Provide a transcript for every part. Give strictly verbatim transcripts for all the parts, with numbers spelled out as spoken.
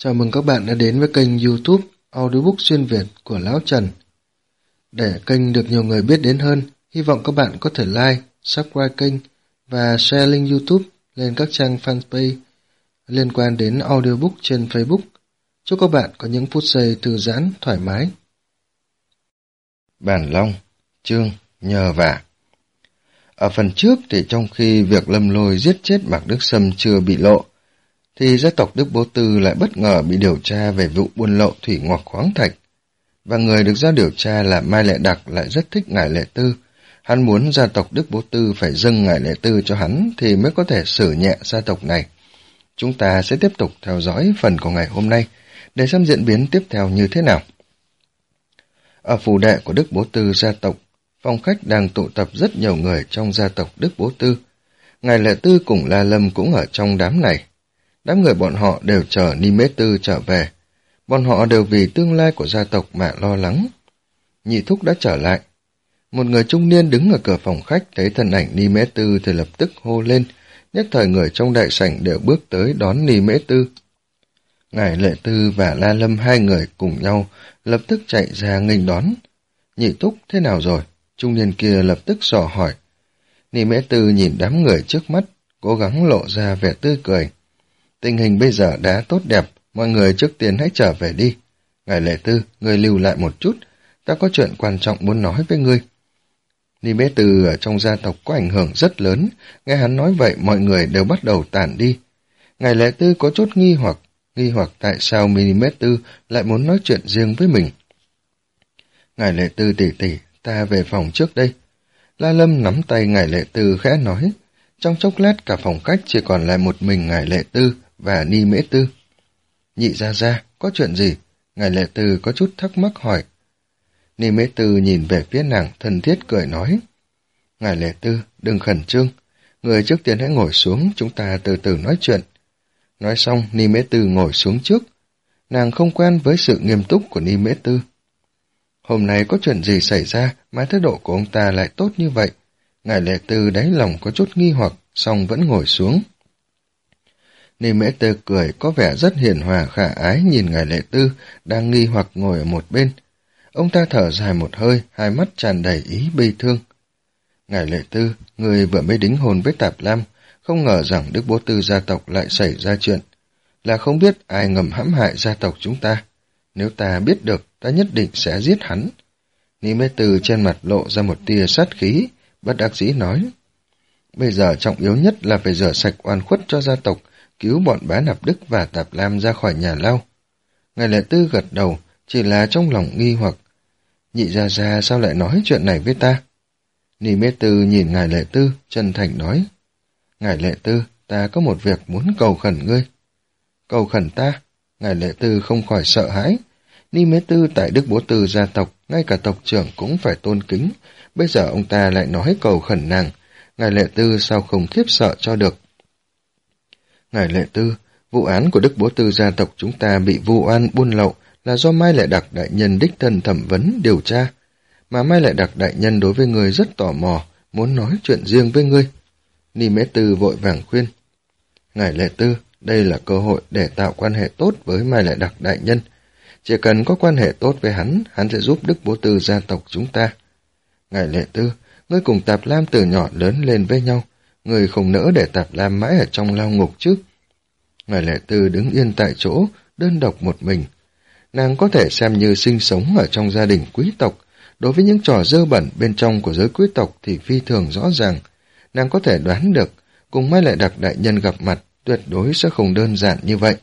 Chào mừng các bạn đã đến với kênh YouTube Audiobook Xuyên Việt của Lão Trần. Để kênh được nhiều người biết đến hơn, hy vọng các bạn có thể like, subscribe kênh và share link YouTube lên các trang fanpage liên quan đến audiobook trên Facebook. Chúc các bạn có những phút giây thư giãn, thoải mái. Bản Long, chương Nhờ Vả. Ở phần trước thì trong khi việc Lâm Lôi giết chết Mạc Đức Sâm chưa bị lộ, thì gia tộc Đức Bố Tư lại bất ngờ bị điều tra về vụ buôn lậu thủy ngọc khoáng thạch. Và người được giao điều tra là Mai Lệ Đặc lại rất thích Ngải Lệ Tư. Hắn muốn gia tộc Đức Bố Tư phải dâng Ngải Lệ Tư cho hắn thì mới có thể xử nhẹ gia tộc này. Chúng ta sẽ tiếp tục theo dõi phần của ngày hôm nay để xem diễn biến tiếp theo như thế nào. Ở phủ đệ của Đức Bố Tư gia tộc, phòng khách đang tụ tập rất nhiều người trong gia tộc Đức Bố Tư. Ngải Lệ Tư cùng La Lâm cũng ở trong đám này. Đám người bọn họ đều chờ Ni Mễ Tư trở về. Bọn họ đều vì tương lai của gia tộc mà lo lắng. Nhị thúc đã trở lại. Một người trung niên đứng ở cửa phòng khách thấy thân ảnh Ni Mễ Tư thì lập tức hô lên, nhất thời người trong đại sảnh đều bước tới đón Ni Mễ Tư. Ngải Lệ Tư và La Lâm hai người cùng nhau lập tức chạy ra nghênh đón. Nhị thúc thế nào rồi? Trung niên kia lập tức dò hỏi. Ni Mễ Tư nhìn đám người trước mắt, cố gắng lộ ra vẻ tươi cười. Tình hình bây giờ đã tốt đẹp, mọi người trước tiên hãy trở về đi. Ngải Lệ Tư, ngươi lưu lại một chút, ta có chuyện quan trọng muốn nói với ngươi. Ni Mễ Tư ở trong gia tộc có ảnh hưởng rất lớn, nghe hắn nói vậy mọi người đều bắt đầu tản đi. Ngải Lệ Tư có chút nghi hoặc, nghi hoặc tại sao Ni Mễ Tư lại muốn nói chuyện riêng với mình. Ngải Lệ Tư tỷ tỷ, ta về phòng trước đây. La Lâm nắm tay Ngải Lệ Tư khẽ nói. Trong chốc lát cả phòng khách chỉ còn lại một mình Ngải Lệ Tư và Ni Mễ Tư. Nhị gia gia, có chuyện gì? Ngải Lệ Tư có chút thắc mắc hỏi. Ni Mễ Tư nhìn về phía nàng thân thiết cười nói. Ngải Lệ Tư, đừng khẩn trương. Người trước tiên hãy ngồi xuống, chúng ta từ từ nói chuyện. Nói xong, Ni Mễ Tư ngồi xuống trước. Nàng không quen với sự nghiêm túc của Ni Mễ Tư. Hôm nay có chuyện gì xảy ra mà thái độ của ông ta lại tốt như vậy? Ngải Lệ Tư đáy lòng có chút nghi hoặc, song vẫn ngồi xuống. Ni Mễ Tư cười có vẻ rất hiền hòa khả ái nhìn Ngải Lệ Tư đang nghi hoặc ngồi ở một bên. Ông ta thở dài một hơi, hai mắt tràn đầy ý bi thương. Ngải Lệ Tư, người vừa mới đính hôn với Tạp Lam, không ngờ rằng Đức Bố Tư gia tộc lại xảy ra chuyện. Là không biết ai ngầm hãm hại gia tộc chúng ta. Nếu ta biết được, ta nhất định sẽ giết hắn. Ni Mễ Tư trên mặt lộ ra một tia sát khí, bất đắc dĩ nói. Bây giờ trọng yếu nhất là phải rửa sạch oan khuất cho gia tộc, cứu bọn Bá Nạp Đức và Tạp Lam ra khỏi nhà lao. Ngải Lệ Tư gật đầu, chỉ là trong lòng nghi hoặc. Nhị gia gia sao lại nói chuyện này với ta? Ni Mễ Tư nhìn Ngải Lệ Tư, chân thành nói. Ngải Lệ Tư, ta có một việc muốn cầu khẩn ngươi. Cầu khẩn ta? Ngải Lệ Tư không khỏi sợ hãi. Ni Mễ Tư tại Đức Bố Tư gia tộc, ngay cả tộc trưởng cũng phải tôn kính. Bây giờ ông ta lại nói cầu khẩn nàng. Ngải Lệ Tư sao không khiếp sợ cho được? Ngải Lệ Tư, vụ án của Đức Bố Tư gia tộc chúng ta bị vu oan buôn lậu là do Mai Lệ Đặc đại nhân đích thân thẩm vấn điều tra. Mà Mai Lệ Đặc đại nhân đối với ngươi rất tò mò, muốn nói chuyện riêng với ngươi. Ni Mễ Tư vội vàng khuyên. Ngải Lệ Tư, đây là cơ hội để tạo quan hệ tốt với Mai Lệ Đặc đại nhân. Chỉ cần có quan hệ tốt với hắn, hắn sẽ giúp Đức Bố Tư gia tộc chúng ta. Ngải Lệ Tư, ngươi cùng Tạp Lam từ nhỏ lớn lên với nhau, ngươi không nỡ để Tạp Lam mãi ở trong lao ngục chứ. Ngải Lệ Tư đứng yên tại chỗ, đơn độc một mình. Nàng có thể xem như sinh sống ở trong gia đình quý tộc, đối với những trò dơ bẩn bên trong của giới quý tộc thì phi thường rõ ràng. Nàng có thể đoán được, cùng Mai Lệ Đặc đại nhân gặp mặt, tuyệt đối sẽ không đơn giản như vậy.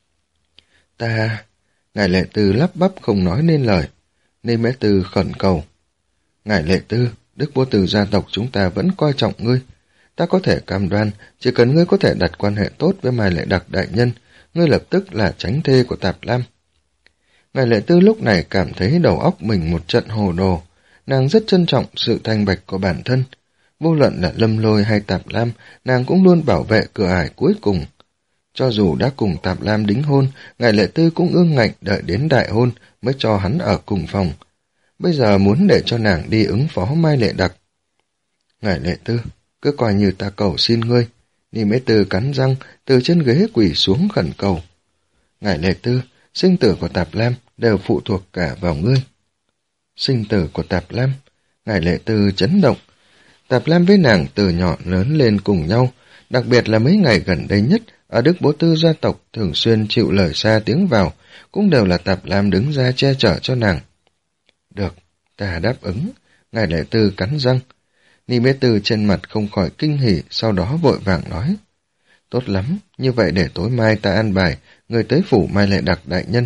Ta... Ngải Lệ Tư lắp bắp không nói nên lời. Ni Mễ Tư khẩn cầu. Ngải Lệ Tư, Đức Bố Tư gia tộc chúng ta vẫn coi trọng ngươi. Ta có thể cam đoan, chỉ cần ngươi có thể đặt quan hệ tốt với Mai Lệ Đặc đại nhân, ngươi lập tức là chánh thê của Tạp Lam. Ngải Lệ Tư lúc này cảm thấy đầu óc mình một trận hồ đồ. Nàng rất trân trọng sự thanh bạch của bản thân. Vô luận là Lâm Lôi hay Tạp Lam, nàng cũng luôn bảo vệ cửa ải cuối cùng. Cho dù đã cùng Tạp Lam đính hôn, Ngải Lệ Tư cũng ương ngạnh đợi đến đại hôn mới cho hắn ở cùng phòng. Bây giờ muốn để cho nàng đi ứng phó Mai Lệ Đặc. Ngải Lệ Tư, cứ coi như ta cầu xin ngươi. Ni Mễ Tư cắn răng, từ trên ghế quỳ xuống khẩn cầu. Ngài Lệ Tư, sinh tử của Tạp Lam đều phụ thuộc cả vào ngươi. Sinh tử của Tạp Lam, Ngài Lệ Tư chấn động. Tạp Lam với nàng từ nhỏ lớn lên cùng nhau, đặc biệt là mấy ngày gần đây nhất, ở Đức Bố Tư gia tộc thường xuyên chịu lời xa tiếng vào, cũng đều là Tạp Lam đứng ra che chở cho nàng. Được, ta đáp ứng, Ngài Lệ Tư cắn răng. Ni Mễ Tư trên mặt không khỏi kinh hỉ, sau đó vội vàng nói. Tốt lắm, như vậy để tối mai ta an bài, người tới phủ Mai Lệ Đặc đại nhân.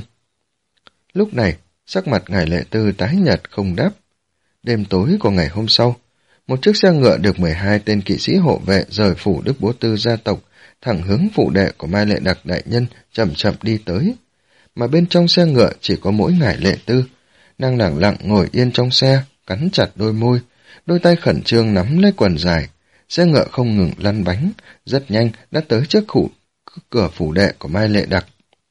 Lúc này, sắc mặt Ngài Lệ Tư tái nhợt không đáp. Đêm tối của ngày hôm sau, một chiếc xe ngựa được mười hai tên kỵ sĩ hộ vệ rời phủ Đức Bố Tư gia tộc, thẳng hướng phủ đệ của Mai Lệ Đặc đại nhân chậm chậm đi tới. Mà bên trong xe ngựa chỉ có mỗi Ngài Lệ Tư, nàng lẳng lặng ngồi yên trong xe, cắn chặt đôi môi, đôi tay khẩn trương nắm lấy quần dài. Xe ngựa không ngừng lăn bánh, rất nhanh đã tới trước khu cửa phủ đệ của Mai Lệ Đặc.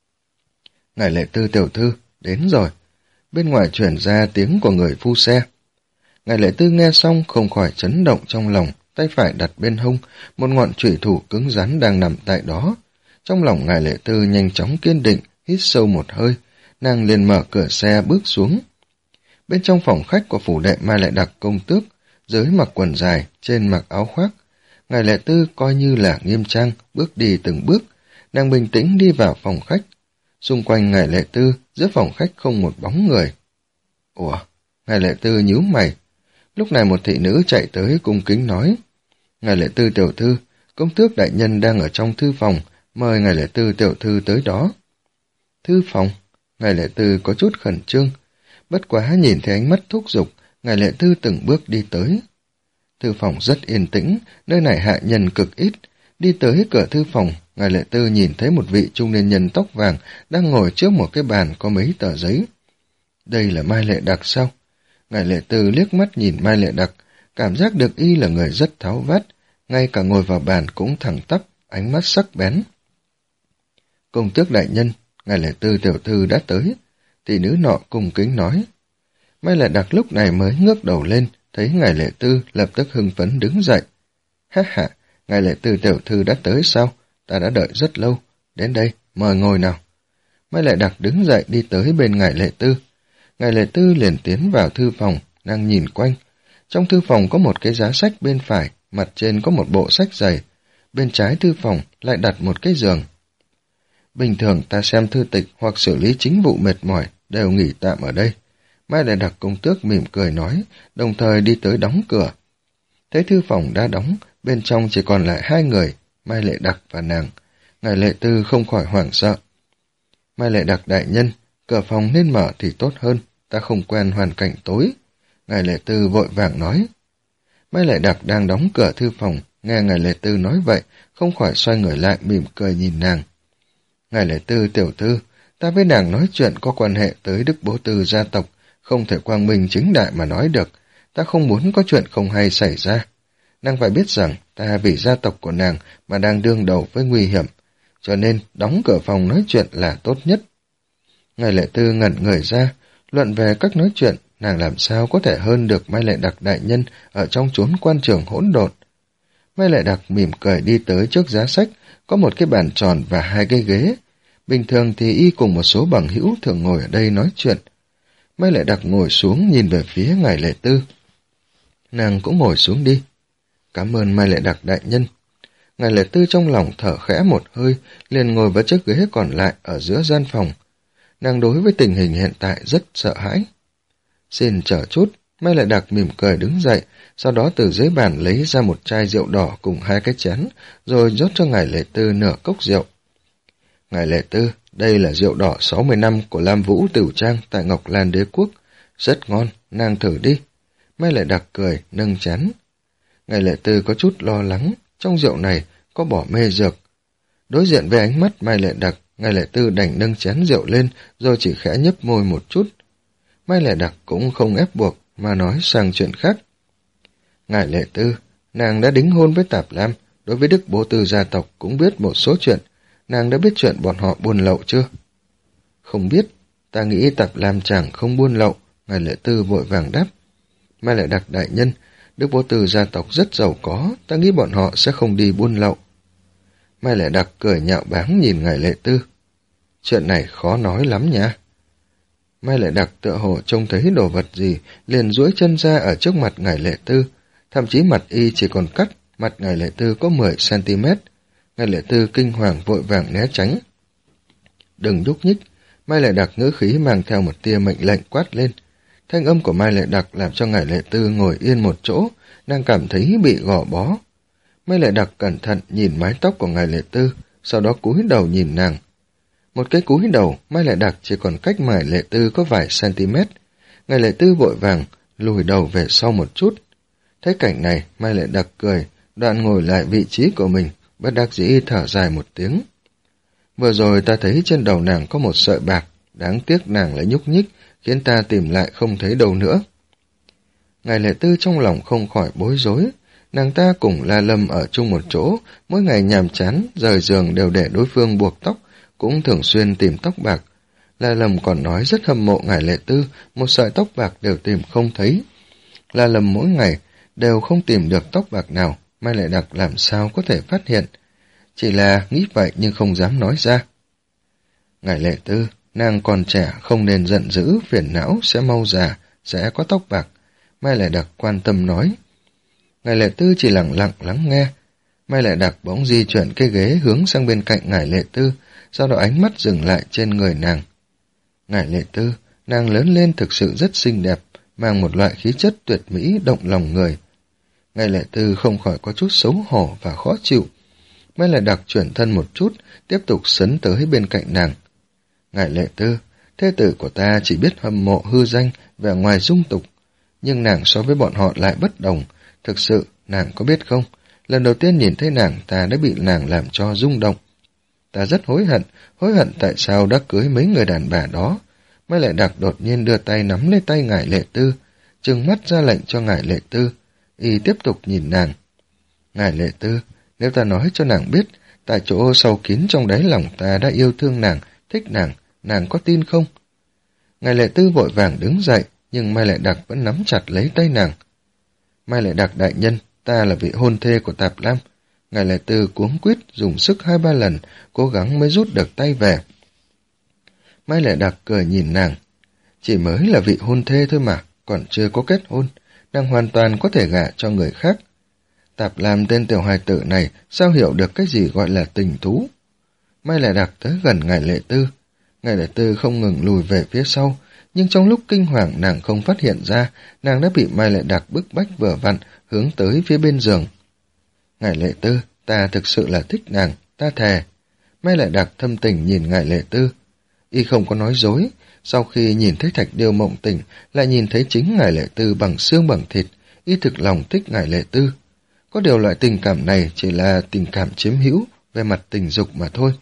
Ngài Lệ Tư tiểu thư, đến rồi. Bên ngoài truyền ra tiếng của người phu xe. Ngài Lệ Tư nghe xong không khỏi chấn động trong lòng, tay phải đặt bên hông, một ngọn chủy thủ cứng rắn đang nằm tại đó. Trong lòng Ngài Lệ Tư nhanh chóng kiên định, hít sâu một hơi, nàng liền mở cửa xe bước xuống. Bên trong phòng khách của phủ đệ Mai Lệ Đặc công tước, dưới mặc quần dài, trên mặc áo khoác, Ngài Lệ Tư coi như là nghiêm trang, bước đi từng bước, nàng bình tĩnh đi vào phòng khách. Xung quanh Ngài Lệ Tư, giữa phòng khách không một bóng người. Ủa, Ngài Lệ Tư nhíu mày. Lúc này một thị nữ chạy tới cung kính nói, Ngài Lệ Tư tiểu thư, công tước đại nhân đang ở trong thư phòng, mời Ngài Lệ Tư tiểu thư tới đó. Thư phòng? Ngài Lệ Tư có chút khẩn trương, bất quá nhìn thấy ánh mắt thúc giục, Ngài Lệ Tư từng bước đi tới. Thư phòng rất yên tĩnh, nơi này hạ nhân cực ít. Đi tới cửa thư phòng, Ngài Lệ Tư nhìn thấy một vị trung niên nhân tóc vàng đang ngồi trước một cái bàn có mấy tờ giấy. Đây là Mai Lệ Đặc sao? Ngài Lệ Tư liếc mắt nhìn Mai Lệ Đặc, cảm giác được y là người rất tháo vát, ngay cả ngồi vào bàn cũng thẳng tắp, ánh mắt sắc bén. Công tước đại nhân, Ngài Lệ Tư tiểu thư đã tới. Thị nữ nọ cung kính nói. Mai Lệ Đặc lúc này mới ngước đầu lên, thấy Ngài Lệ Tư lập tức hưng phấn đứng dậy. Ha ha, Ngài Lệ Tư tiểu thư đã tới sao? Ta đã đợi rất lâu. Đến đây, mời ngồi nào. Mai Lệ Đặc đứng dậy đi tới bên Ngài Lệ Tư. Ngài Lệ Tư liền tiến vào thư phòng, đang nhìn quanh. Trong thư phòng có một cái giá sách bên phải, mặt trên có một bộ sách dày. Bên trái thư phòng lại đặt một cái giường. Bình thường ta xem thư tịch hoặc xử lý chính vụ mệt mỏi, đều nghỉ tạm ở đây. Mai Lệ Đặc công tước mỉm cười nói, đồng thời đi tới đóng cửa. Thấy thư phòng đã đóng, bên trong chỉ còn lại hai người, Mai Lệ Đặc và nàng. Ngài Lệ Tư không khỏi hoảng sợ. Mai Lệ Đặc đại nhân, cửa phòng nên mở thì tốt hơn, ta không quen hoàn cảnh tối. Ngài Lệ Tư vội vàng nói. Mai Lệ Đặc đang đóng cửa thư phòng, nghe Ngài Lệ Tư nói vậy, không khỏi xoay người lại mỉm cười nhìn nàng. Ngài Lệ Tư tiểu thư, ta với nàng nói chuyện có quan hệ tới Đức Bố Tư gia tộc, không thể quang minh chính đại mà nói được, ta không muốn có chuyện không hay xảy ra. Nàng phải biết rằng ta vì gia tộc của nàng mà đang đương đầu với nguy hiểm, cho nên đóng cửa phòng nói chuyện là tốt nhất. Ngài Lệ Tư ngẩn người ra, luận về cách nói chuyện, nàng làm sao có thể hơn được Mai Lệ Đặc đại nhân ở trong chốn quan trường hỗn độn. Mai Lệ Đặc mỉm cười đi tới trước giá sách, có một cái bàn tròn và hai cái ghế. Bình thường thì y cùng một số bằng hữu thường ngồi ở đây nói chuyện. Mai Lệ Đặc ngồi xuống nhìn về phía Ngài Lệ Tư. Nàng cũng ngồi xuống đi. Cảm ơn Mai Lệ Đặc đại nhân. Ngài Lệ Tư trong lòng thở khẽ một hơi, liền ngồi vào chiếc ghế còn lại ở giữa gian phòng. Nàng đối với tình hình hiện tại rất sợ hãi. Xin chờ chút, Mai Lệ Đặc mỉm cười đứng dậy, sau đó từ dưới bàn lấy ra một chai rượu đỏ cùng hai cái chén, rồi rót cho Ngài Lệ Tư nửa cốc rượu. Ngài Lệ Tư, đây là rượu đỏ sáu mươi năm của Lam Vũ Tửu Trang tại Ngọc Lan Đế Quốc. Rất ngon, nàng thử đi. Mai Lệ Đặc cười, nâng chén. Ngài Lệ Tư có chút lo lắng, trong rượu này có bỏ mê dược. Đối diện với ánh mắt Mai Lệ Đặc, Ngài Lệ Tư đành nâng chén rượu lên, rồi chỉ khẽ nhấp môi một chút. Mai Lệ Đặc cũng không ép buộc, mà nói sang chuyện khác. Ngài Lệ Tư, nàng đã đính hôn với Tạp Lam, đối với Đức Bố Tư gia tộc cũng biết một số chuyện. Nàng đã biết chuyện bọn họ buôn lậu chưa? Không biết, ta nghĩ Tạp Lam chàng không buôn lậu, Ngài Lệ Tư vội vàng đáp. Mai Lệ Đặc đại nhân, Đức Bố Tư gia tộc rất giàu có, ta nghĩ bọn họ sẽ không đi buôn lậu. Mai Lệ Đặc cười nhạo báng nhìn Ngài Lệ Tư. chuyện này khó nói lắm nha. Mai Lệ Đặc tựa hồ trông thấy đồ vật gì, liền duỗi chân ra ở trước mặt Ngải Lệ Tư, thậm chí mặt y chỉ còn cách mặt Ngải Lệ Tư có mười xăng-ti-mét. Ngải Lệ Tư kinh hoàng vội vàng né tránh. Đừng nhúc nhích, Mai Lệ Đặc ngữ khí mang theo một tia mệnh lệnh quát lên. Thanh âm của Mai Lệ Đặc làm cho Ngải Lệ Tư ngồi yên một chỗ, nàng cảm thấy bị gò bó. Mai Lệ Đặc cẩn thận nhìn mái tóc của Ngải Lệ Tư, sau đó cúi đầu nhìn nàng. Một cái cúi đầu, Mai Lệ Đặc chỉ còn cách Ngải Lệ Tư có vài centimet. Ngải Lệ Tư vội vàng lùi đầu về sau một chút. Thấy cảnh này, Mai Lệ Đặc cười, đoạn ngồi lại vị trí của mình, bất đắc dĩ thở dài một tiếng. Vừa rồi ta thấy trên đầu nàng có một sợi bạc, đáng tiếc nàng lại nhúc nhích, khiến ta tìm lại không thấy đâu nữa. Ngải Lệ Tư trong lòng không khỏi bối rối, nàng ta cùng La Lâm ở chung một chỗ, mỗi ngày nhàm chán, rời giường đều để đối phương buộc tóc, cũng thường xuyên tìm tóc bạc. La Lâm còn nói rất hâm mộ Ngải Lệ Tư, một sợi tóc bạc đều tìm không thấy. La Lâm mỗi ngày đều không tìm được tóc bạc nào, Mai Lệ Đặc làm sao có thể phát hiện. Chỉ là nghĩ vậy nhưng không dám nói ra. Ngải Lệ Tư, nàng còn trẻ, không nên giận dữ, phiền não, sẽ mau già, sẽ có tóc bạc. Mai Lệ Đặc quan tâm nói. Ngải Lệ Tư chỉ lặng lặng lắng nghe. Mai Lệ Đặc bỗng di chuyển cái ghế hướng sang bên cạnh Ngải Lệ Tư, sau đó ánh mắt dừng lại trên người nàng. Ngải Lệ Tư, nàng lớn lên thực sự rất xinh đẹp, mang một loại khí chất tuyệt mỹ động lòng người. Ngải Lệ Tư không khỏi có chút xấu hổ và khó chịu. Mai Lệ Đặc chuyển thân một chút, tiếp tục sấn tới bên cạnh nàng. Ngải Lệ Tư, thê tử của ta chỉ biết hâm mộ hư danh, vẻ ngoài dung tục, nhưng nàng so với bọn họ lại bất đồng. Thực sự, nàng có biết không, lần đầu tiên nhìn thấy nàng ta đã bị nàng làm cho rung động. Ta rất hối hận, hối hận tại sao đã cưới mấy người đàn bà đó. Mai Lệ Đặc đột nhiên đưa tay nắm lấy tay Ngải Lệ Tư, trừng mắt ra lệnh cho Ngải Lệ Tư, y tiếp tục nhìn nàng. Ngải Lệ Tư, nếu ta nói cho nàng biết, tại chỗ sâu kín trong đáy lòng ta đã yêu thương nàng, thích nàng, nàng có tin không? Ngải Lệ Tư vội vàng đứng dậy, nhưng Mai Lệ Đặc vẫn nắm chặt lấy tay nàng. Mai Lệ Đặc đại nhân, ta là vị hôn thê của Tạp Lam. Ngải Lệ Tư cuống quýt dùng sức hai ba lần, cố gắng mới rút được tay về. Mai Lệ Đặc cười nhìn nàng. Chỉ mới là vị hôn thê thôi mà, còn chưa có kết hôn, nàng hoàn toàn có thể gả cho người khác. Tạp Lam tên tiểu hài tử này sao hiểu được cái gì gọi là tình thú? Mai Lệ Đặc tới gần Ngải Lệ Tư. Ngải Lệ Tư không ngừng lùi về phía sau, nhưng trong lúc kinh hoàng nàng không phát hiện ra, nàng đã bị Mai Lệ Đặc bức bách vừa vặn hướng tới phía bên giường. Ngải Lệ Tư, ta thực sự là thích nàng, ta thề. Mai Lệ Đặc thâm tình nhìn Ngải Lệ Tư. Y không có nói dối, sau khi nhìn thấy Thạch Điêu mộng tỉnh, lại nhìn thấy chính Ngải Lệ Tư bằng xương bằng thịt, y thực lòng thích Ngải Lệ Tư. Có điều loại tình cảm này chỉ là tình cảm chiếm hữu về mặt tình dục mà thôi.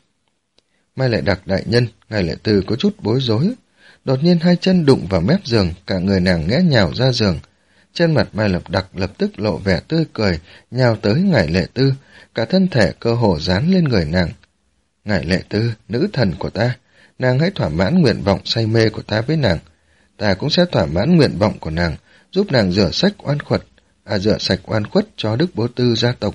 Mai Lệ Đặc đại nhân, Ngải Lệ Tư có chút bối rối. Đột nhiên hai chân đụng vào mép giường, cả người nàng ngã nhào ra giường. Trên mặt Mai Lệ Đặc lập tức lộ vẻ tươi cười, nhào tới Ngải Lệ Tư, cả thân thể cơ hồ dán lên người nàng. Ngải Lệ Tư, nữ thần của ta, nàng hãy thỏa mãn nguyện vọng say mê của ta với nàng. Ta cũng sẽ thỏa mãn nguyện vọng của nàng, giúp nàng rửa sạch oan khuất, à rửa sạch oan khuất cho Đức Bố Tư gia tộc.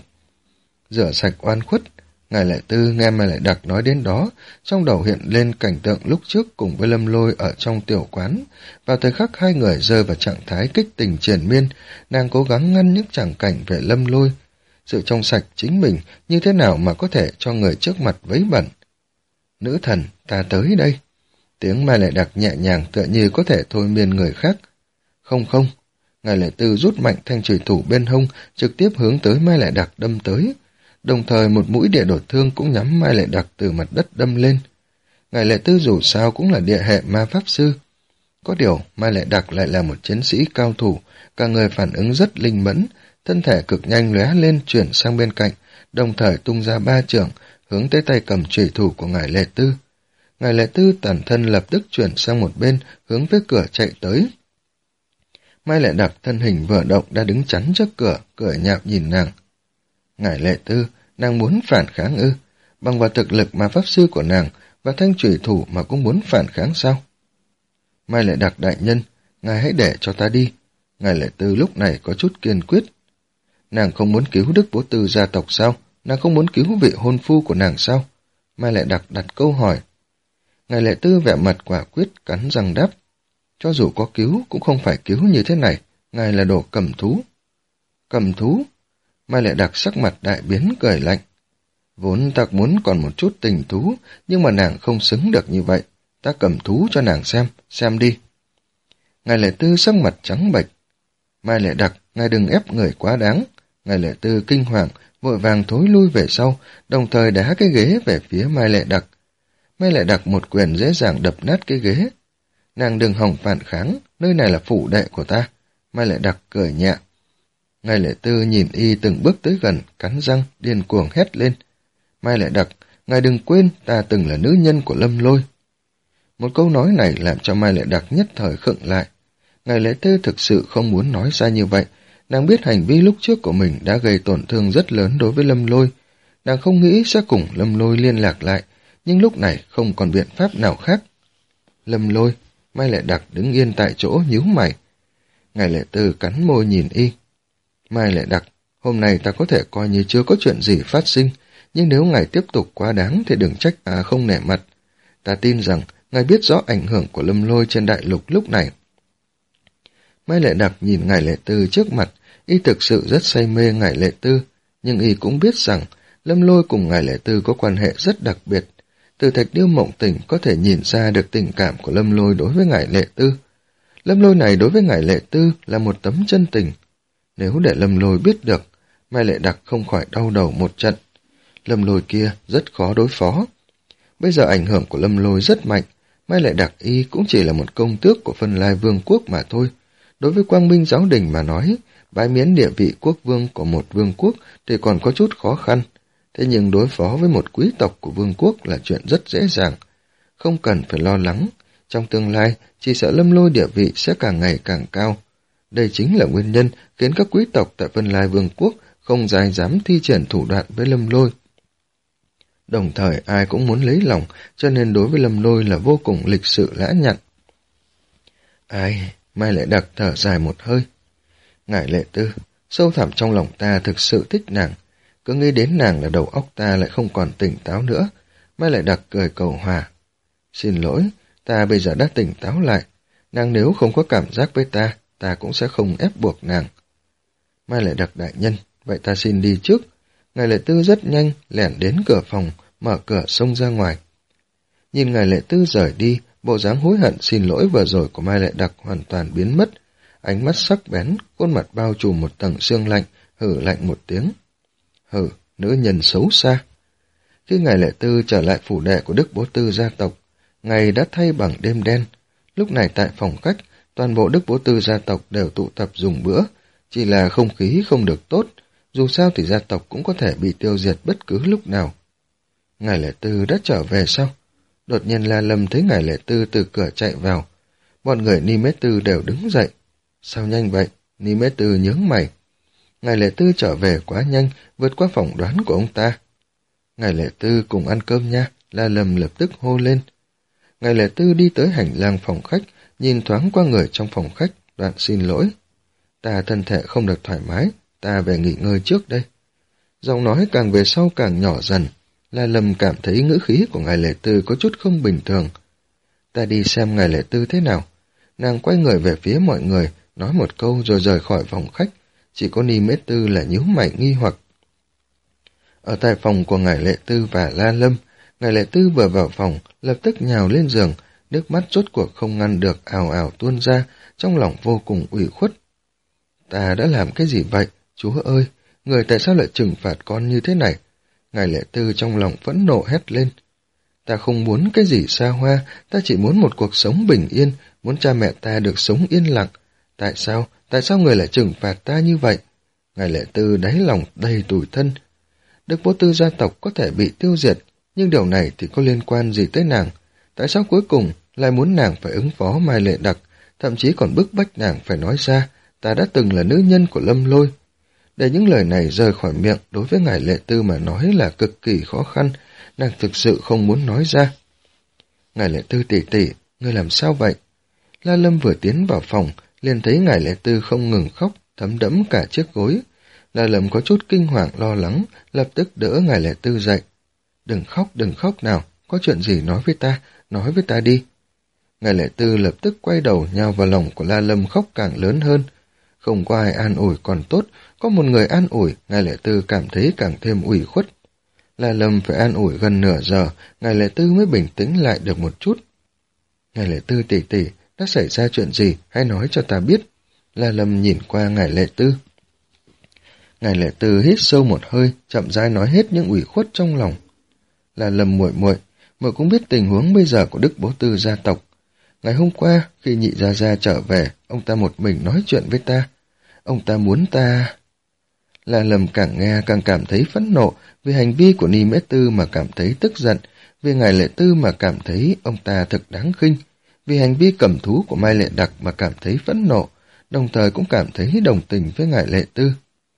Rửa sạch oan khuất. Ngải Lệ Tư nghe Mai Lệ Đặc nói đến đó, trong đầu hiện lên cảnh tượng lúc trước cùng với Lâm Lôi ở trong tiểu quán. Vào thời khắc hai người rơi vào trạng thái kích tình triền miên, nàng cố gắng ngăn những tràng cảnh về Lâm Lôi. Sự trong sạch chính mình như thế nào mà có thể cho người trước mặt vấy bẩn. Nữ thần, ta tới đây. Tiếng Mai Lệ Đặc nhẹ nhàng tựa như có thể thôi miên người khác. Không không. Ngải Lệ Tư rút mạnh thanh chùy thủ bên hông, trực tiếp hướng tới Mai Lệ Đặc đâm tới. Đồng thời một mũi địa đột thương cũng nhắm Mai Lệ Đặc từ mặt đất đâm lên. Ngải Lệ Tư dù sao cũng là địa hệ ma pháp sư. Có điều, Mai Lệ Đặc lại là một chiến sĩ cao thủ, cả người phản ứng rất linh mẫn, thân thể cực nhanh lóe lên chuyển sang bên cạnh, đồng thời tung ra ba chưởng, hướng tới tay cầm chùy thủ của Ngải Lệ Tư. Ngải Lệ Tư tản thân lập tức chuyển sang một bên, hướng phía cửa chạy tới. Mai Lệ Đặc thân hình vừa động đã đứng chắn trước cửa, cười nhạo nhìn nàng. Ngải Lệ Tư, nàng muốn phản kháng ư? Bằng vào thực lực mà pháp sư của nàng và thanh chủy thủ mà cũng muốn phản kháng sao? Mai Lệ Đặc đại nhân, ngài hãy để cho ta đi. Ngải Lệ Tư lúc này có chút kiên quyết. Nàng không muốn cứu Đức Bố Tư gia tộc sao? Nàng không muốn cứu vị hôn phu của nàng sao? Mai Lệ Đặc đặt câu hỏi. Ngài Lệ Tư vẻ mặt quả quyết cắn răng đáp. Cho dù có cứu cũng không phải cứu như thế này, ngài là đồ cầm thú. Cầm thú? Mai Lệ Đặc sắc mặt đại biến cười lạnh. Vốn ta muốn còn một chút tình thú, nhưng mà nàng không xứng được như vậy. Ta cầm thú cho nàng xem, xem đi. Ngài Lệ Tư sắc mặt trắng bệch. Mai Lệ Đặc, ngài đừng ép người quá đáng. Ngài Lệ Tư kinh hoàng, vội vàng thối lui về sau, đồng thời đá cái ghế về phía Mai Lệ Đặc. Mai Lệ Đặc một quyền dễ dàng đập nát cái ghế. Nàng đừng hòng phản kháng, nơi này là phủ đệ của ta. Mai Lệ Đặc cười nhẹ. Ngài Lệ Tư nhìn y từng bước tới gần, cắn răng, điên cuồng hét lên. Mai Lệ Đặc, ngài đừng quên ta từng là nữ nhân của Lâm Lôi. Một câu nói này làm cho Mai Lệ Đặc nhất thời khựng lại. Ngài Lệ Tư thực sự không muốn nói ra như vậy. Nàng biết hành vi lúc trước của mình đã gây tổn thương rất lớn đối với Lâm Lôi. Nàng không nghĩ sẽ cùng Lâm Lôi liên lạc lại, nhưng lúc này không còn biện pháp nào khác. Lâm Lôi, Mai Lệ Đặc đứng yên tại chỗ nhíu mày. Ngài Lệ Tư cắn môi nhìn y. Mai Lệ Đặc, hôm nay ta có thể coi như chưa có chuyện gì phát sinh, nhưng nếu ngài tiếp tục quá đáng thì đừng trách ta không nể mặt. Ta tin rằng ngài biết rõ ảnh hưởng của Lâm Lôi trên đại lục lúc này. Mai Lệ Đặc nhìn Ngài Lệ Tư trước mặt, y thực sự rất say mê Ngài Lệ Tư, nhưng y cũng biết rằng Lâm Lôi cùng Ngài Lệ Tư có quan hệ rất đặc biệt. Từ Thạch Điêu Mộng Tình có thể nhìn ra được tình cảm của Lâm Lôi đối với Ngài Lệ Tư. Lâm Lôi này đối với Ngài Lệ Tư là một tấm chân tình. Nếu để Lâm Lôi biết được, Mai Lệ Đặc không khỏi đau đầu một trận. Lâm Lôi kia rất khó đối phó. Bây giờ ảnh hưởng của Lâm Lôi rất mạnh, Mai Lệ Đặc y cũng chỉ là một công tước của Phân Lai Vương quốc mà thôi. Đối với Quang Minh Giáo Đình mà nói, bãi miễn địa vị quốc vương của một vương quốc thì còn có chút khó khăn. Thế nhưng đối phó với một quý tộc của vương quốc là chuyện rất dễ dàng. Không cần phải lo lắng, trong tương lai chỉ sợ Lâm Lôi địa vị sẽ càng ngày càng cao. Đây chính là nguyên nhân khiến các quý tộc tại Phân Lai Vương quốc không dám dám thi triển thủ đoạn với Lâm Lôi. Đồng thời ai cũng muốn lấy lòng, cho nên đối với Lâm Lôi là vô cùng lịch sự lã nhặn. Ai, Mai Lệ Đặc thở dài một hơi. Ngài Lệ Tư, sâu thẳm trong lòng ta thực sự thích nàng. Cứ nghĩ đến nàng là đầu óc ta lại không còn tỉnh táo nữa. Mai Lệ Đặc cười cầu hòa. Xin lỗi, ta bây giờ đã tỉnh táo lại. Nàng nếu không có cảm giác với ta, ta cũng sẽ không ép buộc nàng. Mai Lệ Đặc đại nhân, vậy ta xin đi trước. Ngài Lệ Tư rất nhanh, lẻn đến cửa phòng, mở cửa xông ra ngoài. Nhìn Ngài Lệ Tư rời đi, bộ dáng hối hận xin lỗi vừa rồi của Mai Lệ Đặc hoàn toàn biến mất. Ánh mắt sắc bén, khuôn mặt bao trùm một tầng sương lạnh, hử lạnh một tiếng. Hử, nữ nhân xấu xa. Khi Ngài Lệ Tư trở lại phủ đệ của Đức Bố Tư gia tộc, ngày đã thay bằng đêm đen. Lúc này tại phòng khách, toàn bộ Đức Bố Tư gia tộc đều tụ tập dùng bữa, chỉ là không khí không được tốt, dù sao thì gia tộc cũng có thể bị tiêu diệt bất cứ lúc nào. Ngài Lệ Tư đã trở về sao? Đột nhiên La Lâm thấy Ngài Lệ Tư từ cửa chạy vào. Bọn người Ni Mết Tư đều đứng dậy. Sao nhanh vậy? Ni Mết Tư nhướng mày. Ngài Lệ Tư trở về quá nhanh, vượt qua phỏng đoán của ông ta. Ngài Lệ Tư cùng ăn cơm nha, La Lâm lập tức hô lên. Ngài Lệ Tư đi tới hành lang phòng khách, nhìn thoáng qua người trong phòng khách, đoạn xin lỗi. Ta thân thể không được thoải mái, ta về nghỉ ngơi trước đây. Giọng nói càng về sau càng nhỏ dần. La Lâm cảm thấy ngữ khí của Ngài Lệ Tư có chút không bình thường. Ta đi xem Ngài Lệ Tư thế nào. Nàng quay người về phía mọi người, nói một câu rồi rời khỏi phòng khách. Chỉ có Ni Mết Tư là nhíu mày nghi hoặc. Ở tại phòng của Ngài Lệ Tư và La Lâm, Ngài Lệ Tư vừa vào phòng, lập tức nhào lên giường, nước mắt rốt cuộc không ngăn được ào ào tuôn ra, trong lòng vô cùng ủy khuất. Ta đã làm cái gì vậy? Chúa ơi, người tại sao lại trừng phạt con như thế này? Ngài Lệ Tư trong lòng phẫn nộ hét lên. Ta không muốn cái gì xa hoa, ta chỉ muốn một cuộc sống bình yên, muốn cha mẹ ta được sống yên lặng. Tại sao, tại sao người lại trừng phạt ta như vậy? Ngài Lệ Tư đáy lòng đầy tủi thân. Đức Bố Tư gia tộc có thể bị tiêu diệt, nhưng điều này thì có liên quan gì tới nàng? Tại sao cuối cùng lại muốn nàng phải ứng phó Mai Lệ Đặc, thậm chí còn bức bách nàng phải nói ra, ta đã từng là nữ nhân của Lâm Lôi. Để những lời này rời khỏi miệng đối với Ngài Lệ Tư mà nói là cực kỳ khó khăn, nàng thực sự không muốn nói ra. Ngài Lệ Tư tỷ tỷ, ngươi làm sao vậy? La Lâm vừa tiến vào phòng, liền thấy Ngài Lệ Tư không ngừng khóc, thấm đẫm cả chiếc gối. La Lâm có chút kinh hoàng lo lắng, lập tức đỡ Ngài Lệ Tư dậy. Đừng khóc, đừng khóc nào, có chuyện gì nói với ta, nói với ta đi. Ngài Lệ Tư lập tức quay đầu nhào vào lòng của La Lâm khóc càng lớn hơn. Không có ai an ủi còn tốt, có một người an ủi, Ngài Lệ Tư cảm thấy càng thêm ủy khuất. La Lâm phải an ủi gần nửa giờ, Ngài Lệ Tư mới bình tĩnh lại được một chút. Ngài Lệ Tư tỷ tỷ, đã xảy ra chuyện gì, hãy nói cho ta biết. La Lâm nhìn qua Ngài Lệ Tư. Ngài Lệ Tư hít sâu một hơi, chậm rãi nói hết những ủy khuất trong lòng. La Lâm muội muội, muội cũng biết tình huống bây giờ của Đức Bố Tư gia tộc. Ngày hôm qua, khi nhị gia gia trở về, ông ta một mình nói chuyện với ta. Ông ta muốn ta... La Lâm càng nghe càng cảm thấy phẫn nộ, vì hành vi của Ni Mễ Tư mà cảm thấy tức giận, vì Ngài Lệ Tư mà cảm thấy ông ta thực đáng khinh, vì hành vi cầm thú của Mai Lệ Đặc mà cảm thấy phẫn nộ, đồng thời cũng cảm thấy đồng tình với Ngài Lệ Tư.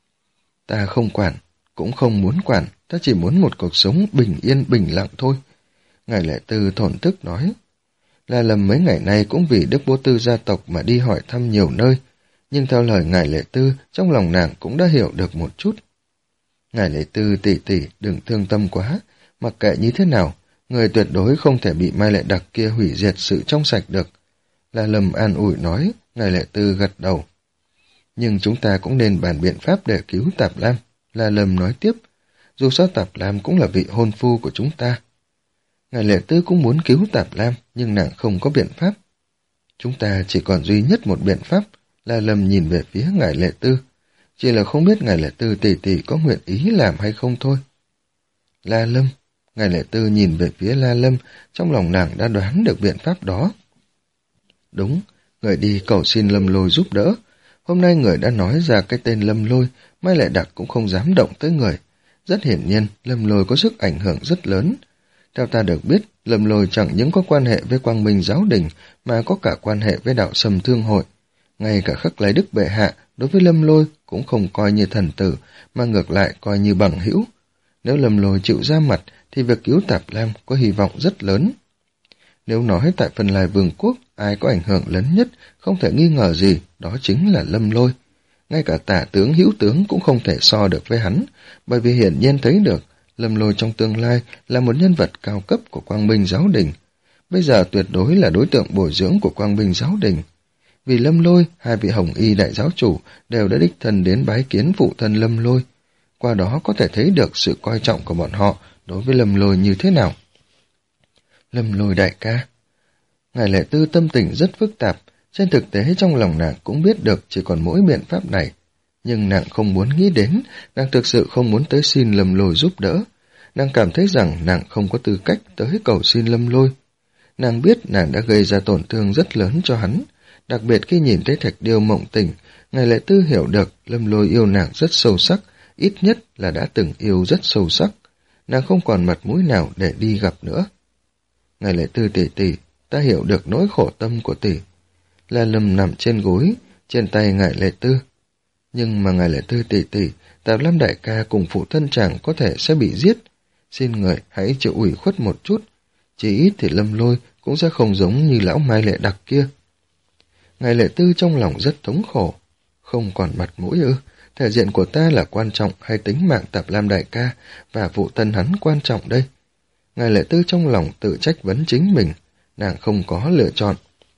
Ta không quản, cũng không muốn quản, ta chỉ muốn một cuộc sống bình yên bình lặng thôi. Ngài Lệ Tư thổn thức nói. La Lâm mấy ngày nay cũng vì Đức Bố Tư gia tộc mà đi hỏi thăm nhiều nơi, nhưng theo lời Ngài Lệ Tư, trong lòng nàng cũng đã hiểu được một chút. Ngài Lệ Tư tỷ tỷ đừng thương tâm quá, mặc kệ như thế nào, người tuyệt đối không thể bị Mai Lệ Đặc kia hủy diệt sự trong sạch được. La Lâm an ủi nói, Ngài Lệ Tư gật đầu. Nhưng chúng ta cũng nên bàn biện pháp để cứu Tạp Lam, La Lâm nói tiếp, dù sao Tạp Lam cũng là vị hôn phu của chúng ta. Ngài Lệ Tư cũng muốn cứu Tạp Lam, nhưng nàng không có biện pháp. Chúng ta chỉ còn duy nhất một biện pháp, La Lâm nhìn về phía Ngài Lệ Tư, chỉ là không biết Ngài Lệ Tư tỷ tỷ có nguyện ý làm hay không thôi. La Lâm, Ngài Lệ Tư nhìn về phía La Lâm, trong lòng nàng đã đoán được biện pháp đó. Đúng, người đi cầu xin Lâm Lôi giúp đỡ. Hôm nay người đã nói ra cái tên Lâm Lôi, Mai Lệ Đặc cũng không dám động tới người. Rất hiển nhiên, Lâm Lôi có sức ảnh hưởng rất lớn. Theo ta được biết, Lâm Lôi chẳng những có quan hệ với Quang Minh Giáo Đình, mà có cả quan hệ với Đạo Sâm Thương Hội. Ngay cả Khắc Lấy Đức bệ hạ, đối với Lâm Lôi cũng không coi như thần tử, mà ngược lại coi như bằng hữu. Nếu Lâm Lôi chịu ra mặt, thì việc cứu Tạp Lam có hy vọng rất lớn. Nếu nói tại Phần Lai Vương quốc, ai có ảnh hưởng lớn nhất, không thể nghi ngờ gì, đó chính là Lâm Lôi. Ngay cả Tả tướng Hữu tướng cũng không thể so được với hắn, bởi vì hiển nhiên thấy được, Lâm Lôi trong tương lai là một nhân vật cao cấp của Quang Minh Giáo Đình. Bây giờ tuyệt đối là đối tượng bồi dưỡng của Quang Minh Giáo Đình. Vì Lâm Lôi, hai vị Hồng Y đại giáo chủ đều đã đích thân đến bái kiến phụ thân Lâm Lôi. Qua đó có thể thấy được sự coi trọng của bọn họ đối với Lâm Lôi như thế nào. Lâm Lôi đại ca. Ngài Lệ Tư tâm tình rất phức tạp, trên thực tế trong lòng nàng cũng biết được chỉ còn mỗi biện pháp này. Nhưng nàng không muốn nghĩ đến, nàng thực sự không muốn tới xin Lâm Lôi giúp đỡ. Nàng cảm thấy rằng nàng không có tư cách tới cầu xin Lâm Lôi. Nàng biết nàng đã gây ra tổn thương rất lớn cho hắn, đặc biệt khi nhìn thấy Thạch Điêu Mộng Tình, Ngài Lệ Tư hiểu được Lâm Lôi yêu nàng rất sâu sắc, ít nhất là đã từng yêu rất sâu sắc. Nàng không còn mặt mũi nào để đi gặp nữa. Ngài Lệ Tư tỷ tỷ, ta hiểu được nỗi khổ tâm của tỷ. La Lâm nằm trên gối, trên tay Ngài Lệ Tư. Nhưng mà Ngài Lệ Tư tỷ tỷ, Tạp Lam đại ca cùng phụ thân chàng có thể sẽ bị giết. Xin người hãy chịu ủy khuất một chút, chỉ ít thì Lâm Lôi cũng sẽ không giống như lão Mai Lệ Đặc kia. Ngài Lệ Tư trong lòng rất thống khổ. Không còn mặt mũi ư? Thể diện của ta là quan trọng hay tính mạng Tạp Lam đại ca và phụ thân hắn quan trọng đây? Ngài Lệ Tư trong lòng tự trách vấn chính mình, nàng không có lựa chọn.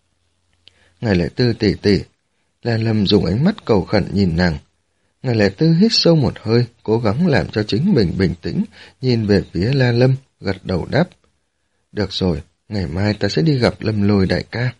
Ngài Lệ Tư tỷ tỷ, La Lâm dùng ánh mắt cầu khẩn nhìn nàng. Ngài Lệ Tư hít sâu một hơi, cố gắng làm cho chính mình bình tĩnh, nhìn về phía La Lâm, gật đầu đáp. Được rồi, ngày mai ta sẽ đi gặp Lâm Lôi đại ca.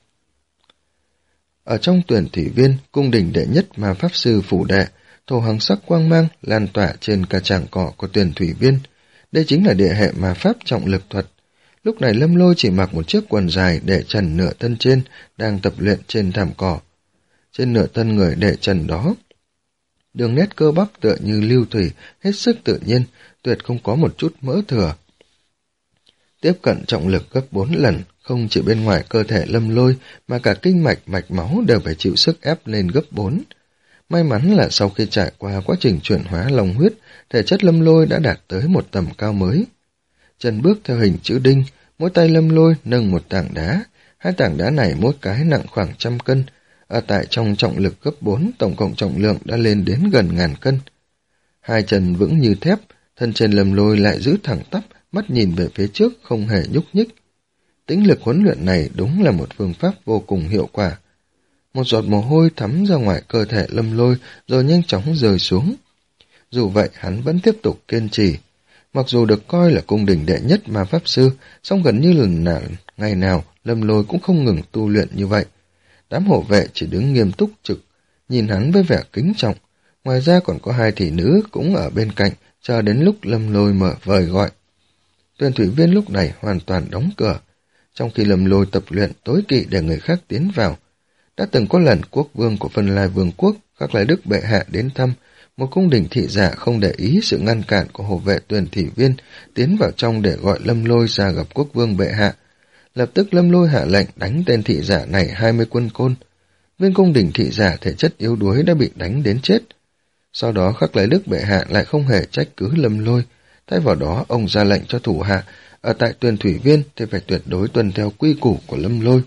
Ở trong tuyển thủy viên, cung đình đệ nhất mà pháp sư phủ đệ, thổ hằng sắc quang mang lan tỏa trên cả tràng cỏ của tuyển thủy viên. Đây chính là địa hệ mà pháp trọng lực thuật. Lúc này Lâm Lôi chỉ mặc một chiếc quần dài để trần nửa thân trên, đang tập luyện trên thảm cỏ. Trên nửa thân người để trần đó, đường nét cơ bắp tựa như lưu thủy, hết sức tự nhiên, tuyệt không có một chút mỡ thừa. Tiếp cận trọng lực gấp bốn lần, không chỉ bên ngoài cơ thể Lâm Lôi mà cả kinh mạch, mạch máu đều phải chịu sức ép lên gấp bốn. May mắn là sau khi trải qua quá trình chuyển hóa long huyết, thể chất Lâm Lôi đã đạt tới một tầm cao mới. Chân bước theo hình chữ đinh, mỗi tay Lâm Lôi nâng một tảng đá, hai tảng đá này mỗi cái nặng khoảng trăm cân, ở tại trong trọng lực gấp bốn, tổng cộng trọng lượng đã lên đến gần ngàn cân. Hai chân vững như thép, thân trên Lâm Lôi lại giữ thẳng tắp, mắt nhìn về phía trước không hề nhúc nhích. tĩnh lực huấn luyện này đúng là một phương pháp vô cùng hiệu quả. Một giọt mồ hôi thấm ra ngoài cơ thể Lâm Lôi rồi nhanh chóng rơi xuống. Dù vậy hắn vẫn tiếp tục kiên trì. Mặc dù được coi là cung đình đệ nhất ma pháp sư, song gần như lần nào, ngày nào Lâm Lôi cũng không ngừng tu luyện như vậy. Đám hộ vệ chỉ đứng nghiêm túc trực, nhìn hắn với vẻ kính trọng. Ngoài ra còn có hai thị nữ cũng ở bên cạnh, chờ đến lúc Lâm Lôi mở vời gọi. Tuyển thủy viên lúc này hoàn toàn đóng cửa, trong khi Lâm Lôi tập luyện tối kỵ để người khác tiến vào. Đã từng có lần quốc vương của Vân Lai Vương quốc, các lai đức bệ hạ đến thăm, một cung đình thị giả không để ý sự ngăn cản của hộ vệ tuyển thủy viên tiến vào trong để gọi Lâm Lôi ra gặp quốc vương bệ hạ. Lập tức Lâm Lôi hạ lệnh đánh tên thị giả này hai mươi quân côn. Viên cung đình thị giả thể chất yếu đuối đã bị đánh đến chết. Sau đó khắc lai đức bệ hạ lại không hề trách cứ Lâm Lôi, thay vào đó ông ra lệnh cho thủ hạ ở tại tuyển thủy viên thì phải tuyệt đối tuân theo quy củ của Lâm Lôi.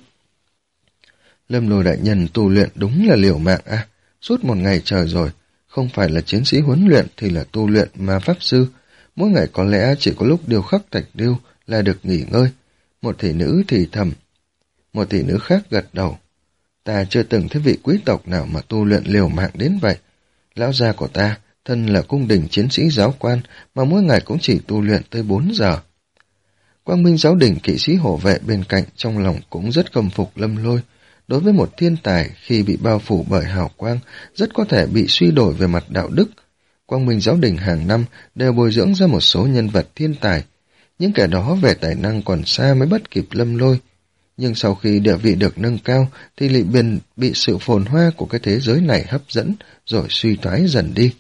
Lâm Lôi đại nhân tu luyện đúng là liều mạng à, suốt một ngày trời rồi, không phải là chiến sĩ huấn luyện thì là tu luyện ma pháp sư, mỗi ngày có lẽ chỉ có lúc điêu khắc thạch điêu là được nghỉ ngơi. Một thị nữ thì thầm, một thị nữ khác gật đầu. Ta chưa từng thấy vị quý tộc nào mà tu luyện liều mạng đến vậy. Lão gia của ta, thân là cung đình chiến sĩ giáo quan, mà mỗi ngày cũng chỉ tu luyện tới bốn giờ. Quang Minh giáo đình kỵ sĩ hộ vệ bên cạnh trong lòng cũng rất khâm phục Lâm Lôi. Đối với một thiên tài khi bị bao phủ bởi hào quang, rất có thể bị suy đổi về mặt đạo đức. Quang Minh giáo đình hàng năm đều bồi dưỡng ra một số nhân vật thiên tài. Những kẻ đó về tài năng còn xa mới bắt kịp Lâm Lôi. Nhưng sau khi địa vị được nâng cao thì lại biên bị sự phồn hoa của cái thế giới này hấp dẫn rồi suy thoái dần đi.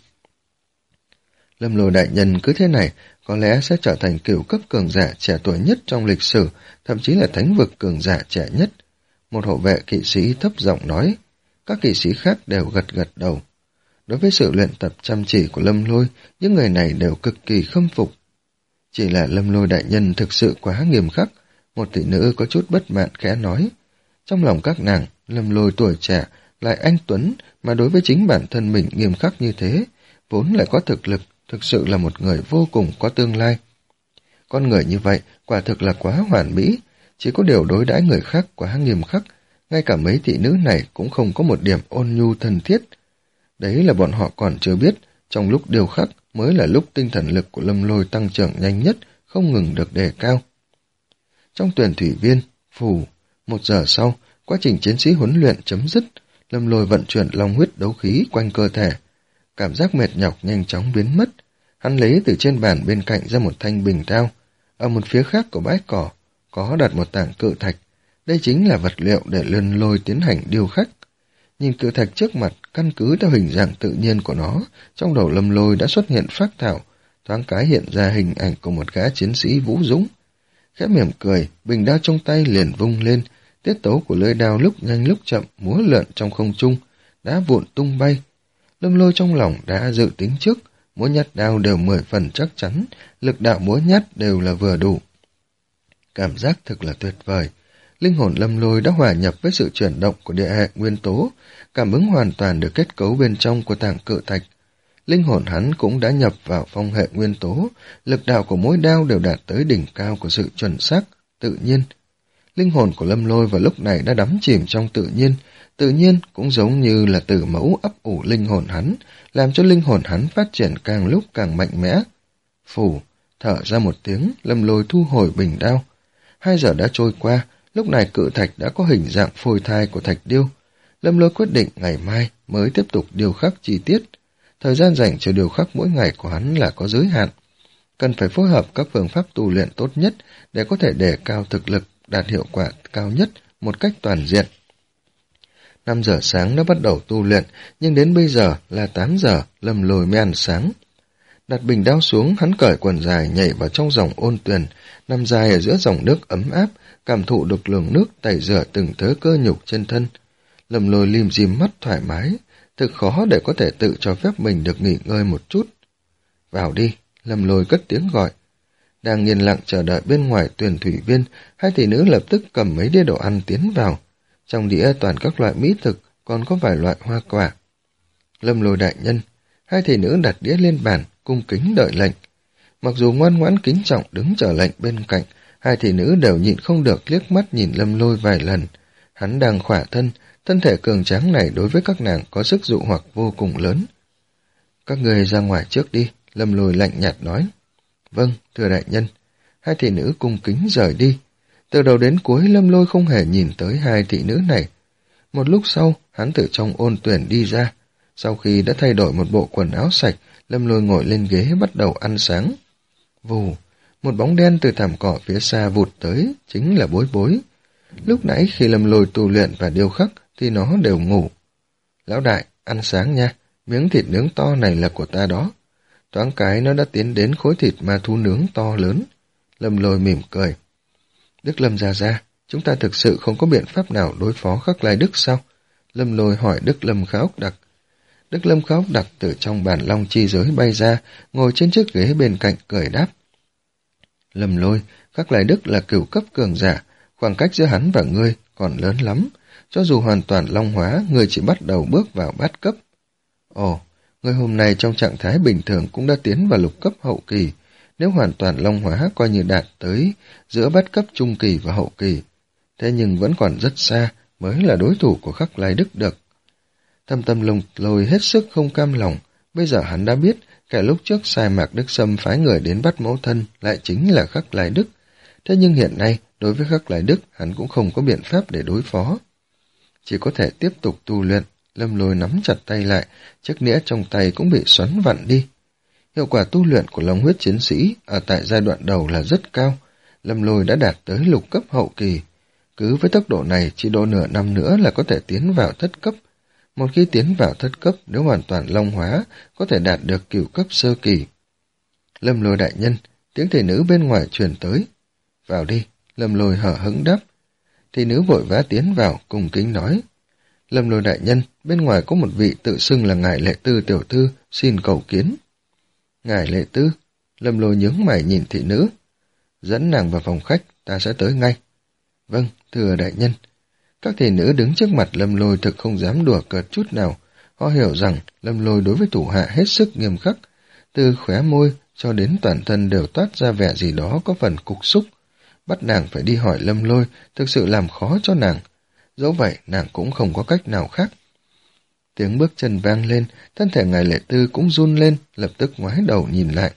Lâm Lôi đại nhân cứ thế này có lẽ sẽ trở thành cửu cấp cường giả trẻ tuổi nhất trong lịch sử, thậm chí là thánh vực cường giả trẻ nhất. Một hộ vệ kỵ sĩ thấp giọng nói, các kỵ sĩ khác đều gật gật đầu. Đối với sự luyện tập chăm chỉ của Lâm Lôi, những người này đều cực kỳ khâm phục. Chỉ là Lâm Lôi đại nhân thực sự quá nghiêm khắc, một thị nữ có chút bất mãn khẽ nói. Trong lòng các nàng, Lâm Lôi tuổi trẻ, lại anh tuấn, mà đối với chính bản thân mình nghiêm khắc như thế, vốn lại có thực lực, thực sự là một người vô cùng có tương lai. Con người như vậy, quả thực là quá hoàn mỹ, chỉ có điều đối đãi người khác quá nghiêm khắc, ngay cả mấy thị nữ này cũng không có một điểm ôn nhu thân thiết. Đấy là bọn họ còn chưa biết, trong lúc điều khắc mới là lúc tinh thần lực của Lâm Lôi tăng trưởng nhanh nhất, không ngừng được đề cao. Trong tuyển thủy viên, phủ, một giờ sau, quá trình chiến sĩ huấn luyện chấm dứt, Lâm Lôi vận chuyển long huyết đấu khí quanh cơ thể. Cảm giác mệt nhọc nhanh chóng biến mất. Hắn lấy từ trên bàn bên cạnh ra một thanh bình đao. Ở một phía khác của bãi cỏ, có đặt một tảng cự thạch. Đây chính là vật liệu để Lâm Lôi tiến hành điêu khắc. Nhìn cự thạch trước mặt, căn cứ theo hình dạng tự nhiên của nó, trong đầu Lâm Lôi đã xuất hiện phác thảo, thoáng cái hiện ra hình ảnh của một gã chiến sĩ vũ dũng. Khẽ mỉm cười, bình đao trong tay liền vung lên, tiết tấu của lưỡi đao lúc nhanh lúc chậm múa lượn trong không trung, đá vụn tung bay. Lâm Lôi trong lòng đã dự tính trước, mỗi nhát đao đều mười phần chắc chắn, lực đạo mỗi nhát đều là vừa đủ. Cảm giác thực là tuyệt vời. Linh hồn Lâm Lôi đã hòa nhập với sự chuyển động của địa hệ nguyên tố, cảm ứng hoàn toàn được kết cấu bên trong của tảng cự thạch. Linh hồn hắn cũng đã nhập vào phong hệ nguyên tố, lực đạo của mỗi đao đều đạt tới đỉnh cao của sự chuẩn xác, tự nhiên. Linh hồn của Lâm Lôi vào lúc này đã đắm chìm trong tự nhiên, tự nhiên cũng giống như là tử mẫu ấp ủ linh hồn hắn, làm cho linh hồn hắn phát triển càng lúc càng mạnh mẽ. Phủ, thở ra một tiếng, Lâm Lôi thu hồi bình đao. Hai giờ đã trôi qua, lúc này cự thạch đã có hình dạng phôi thai của thạch điêu. Lâm Lôi quyết định ngày mai mới tiếp tục điêu khắc chi tiết. Thời gian dành cho điều khắc mỗi ngày của hắn là có giới hạn. Cần phải phối hợp các phương pháp tu luyện tốt nhất để có thể đề cao thực lực, đạt hiệu quả cao nhất một cách toàn diện. năm giờ sáng đã bắt đầu tu luyện, nhưng đến bây giờ là tám giờ, Lâm Lôi mới ăn sáng. Đặt bình đao xuống, hắn cởi quần dài nhảy vào trong dòng ôn tuyền, nằm dài ở giữa dòng nước ấm áp, cảm thụ được luồng nước tẩy rửa từng thớ cơ nhục trên thân. Lâm Lôi lim dim mắt thoải mái, thực khó để có thể tự cho phép mình được nghỉ ngơi một chút. Vào đi, Lâm Lôi cất tiếng gọi. Đang yên lặng chờ đợi bên ngoài tuyển thủy viên, hai thị nữ lập tức cầm mấy đĩa đồ ăn tiến vào. Trong đĩa toàn các loại mỹ thực, còn có vài loại hoa quả. Lâm Lôi đại nhân, hai thị nữ đặt đĩa lên bàn, cung kính đợi lệnh. Mặc dù ngoan ngoãn kính trọng đứng chờ lệnh bên cạnh, Hai thị nữ đều nhịn không được liếc mắt nhìn Lâm Lôi vài lần. Hắn đang khỏa thân, thân thể cường tráng này đối với các nàng có sức dụ hoặc vô cùng lớn. Các người ra ngoài trước đi, Lâm Lôi lạnh nhạt nói. Vâng, thưa đại nhân. Hai thị nữ cung kính rời đi. Từ đầu đến cuối Lâm Lôi không hề nhìn tới hai thị nữ này. Một lúc sau, hắn từ trong ôn tuyển đi ra. Sau khi đã thay đổi một bộ quần áo sạch, Lâm Lôi ngồi lên ghế bắt đầu ăn sáng. Vù, một bóng đen từ thảm cỏ phía xa vụt tới, chính là Bối Bối. Lúc nãy khi Lâm Lôi tu luyện và điêu khắc thì nó đều ngủ. Lão đại, ăn sáng nha, miếng thịt nướng to này là của ta đó. Thoáng cái nó đã tiến đến khối thịt ma thú nướng to lớn. Lâm Lôi mỉm cười. Đức Lâm gia gia, chúng ta thực sự không có biện pháp nào đối phó Khắc Lai Đức sao? Lâm Lôi hỏi Đức Lâm Khá Ốc Đặc. Đức Lâm Khá Ốc Đặc từ trong bản long chi giới bay ra, ngồi trên chiếc ghế bên cạnh cười đáp. Lâm Lôi, Khắc Lai Đức là cửu cấp cường giả, khoảng cách giữa hắn và ngươi còn lớn lắm. Cho dù hoàn toàn long hóa, ngươi chỉ bắt đầu bước vào bát cấp. Ồ, ngươi hôm nay trong trạng thái bình thường cũng đã tiến vào lục cấp hậu kỳ. Nếu hoàn toàn long hóa coi như đạt tới giữa bát cấp trung kỳ và hậu kỳ. Thế nhưng vẫn còn rất xa mới là đối thủ của Khắc Lai Đức được. Thâm Tâm Lông Lôi hết sức không cam lòng. Bây giờ hắn đã biết kẻ lúc trước sai Mạc Đức Sâm phái người đến bắt mẫu thân lại chính là Khắc Lai Đức. Thế nhưng hiện nay đối với Khắc Lai Đức hắn cũng không có biện pháp để đối phó. Chỉ có thể tiếp tục tu luyện. Lâm Lôi nắm chặt tay lại, chiếc nĩa trong tay cũng bị xoắn vặn đi. Hiệu quả tu luyện của Long Huyết Chiến Sĩ ở tại giai đoạn đầu là rất cao. Lâm Lôi đã đạt tới lục cấp hậu kỳ. Cứ với tốc độ này, chỉ độ nửa năm nữa là có thể tiến vào thất cấp. Một khi tiến vào thất cấp, nếu hoàn toàn long hóa, có thể đạt được cửu cấp sơ kỳ. Lâm Lôi đại nhân, tiếng thị nữ bên ngoài truyền tới. Vào đi, Lâm Lôi hở hững đáp. Thị nữ vội vã tiến vào, cùng kính nói. Lâm Lôi đại nhân, bên ngoài có một vị tự xưng là Ngài Lệ Tư tiểu thư, xin cầu kiến. Ngài Lệ Tư, Lâm Lôi nhướng mày nhìn thị nữ. Dẫn nàng vào phòng khách, ta sẽ tới ngay. Vâng, thưa đại nhân. Các thị nữ đứng trước mặt Lâm Lôi thực không dám đùa cợt chút nào. Họ hiểu rằng Lâm Lôi đối với thủ hạ hết sức nghiêm khắc. Từ khóe môi cho đến toàn thân đều toát ra vẻ gì đó có phần cục xúc. Bắt nàng phải đi hỏi Lâm Lôi thực sự làm khó cho nàng. Dẫu vậy nàng cũng không có cách nào khác. Tiếng bước chân vang lên, thân thể Ngài Lệ Tư cũng run lên, lập tức ngoái đầu nhìn lại.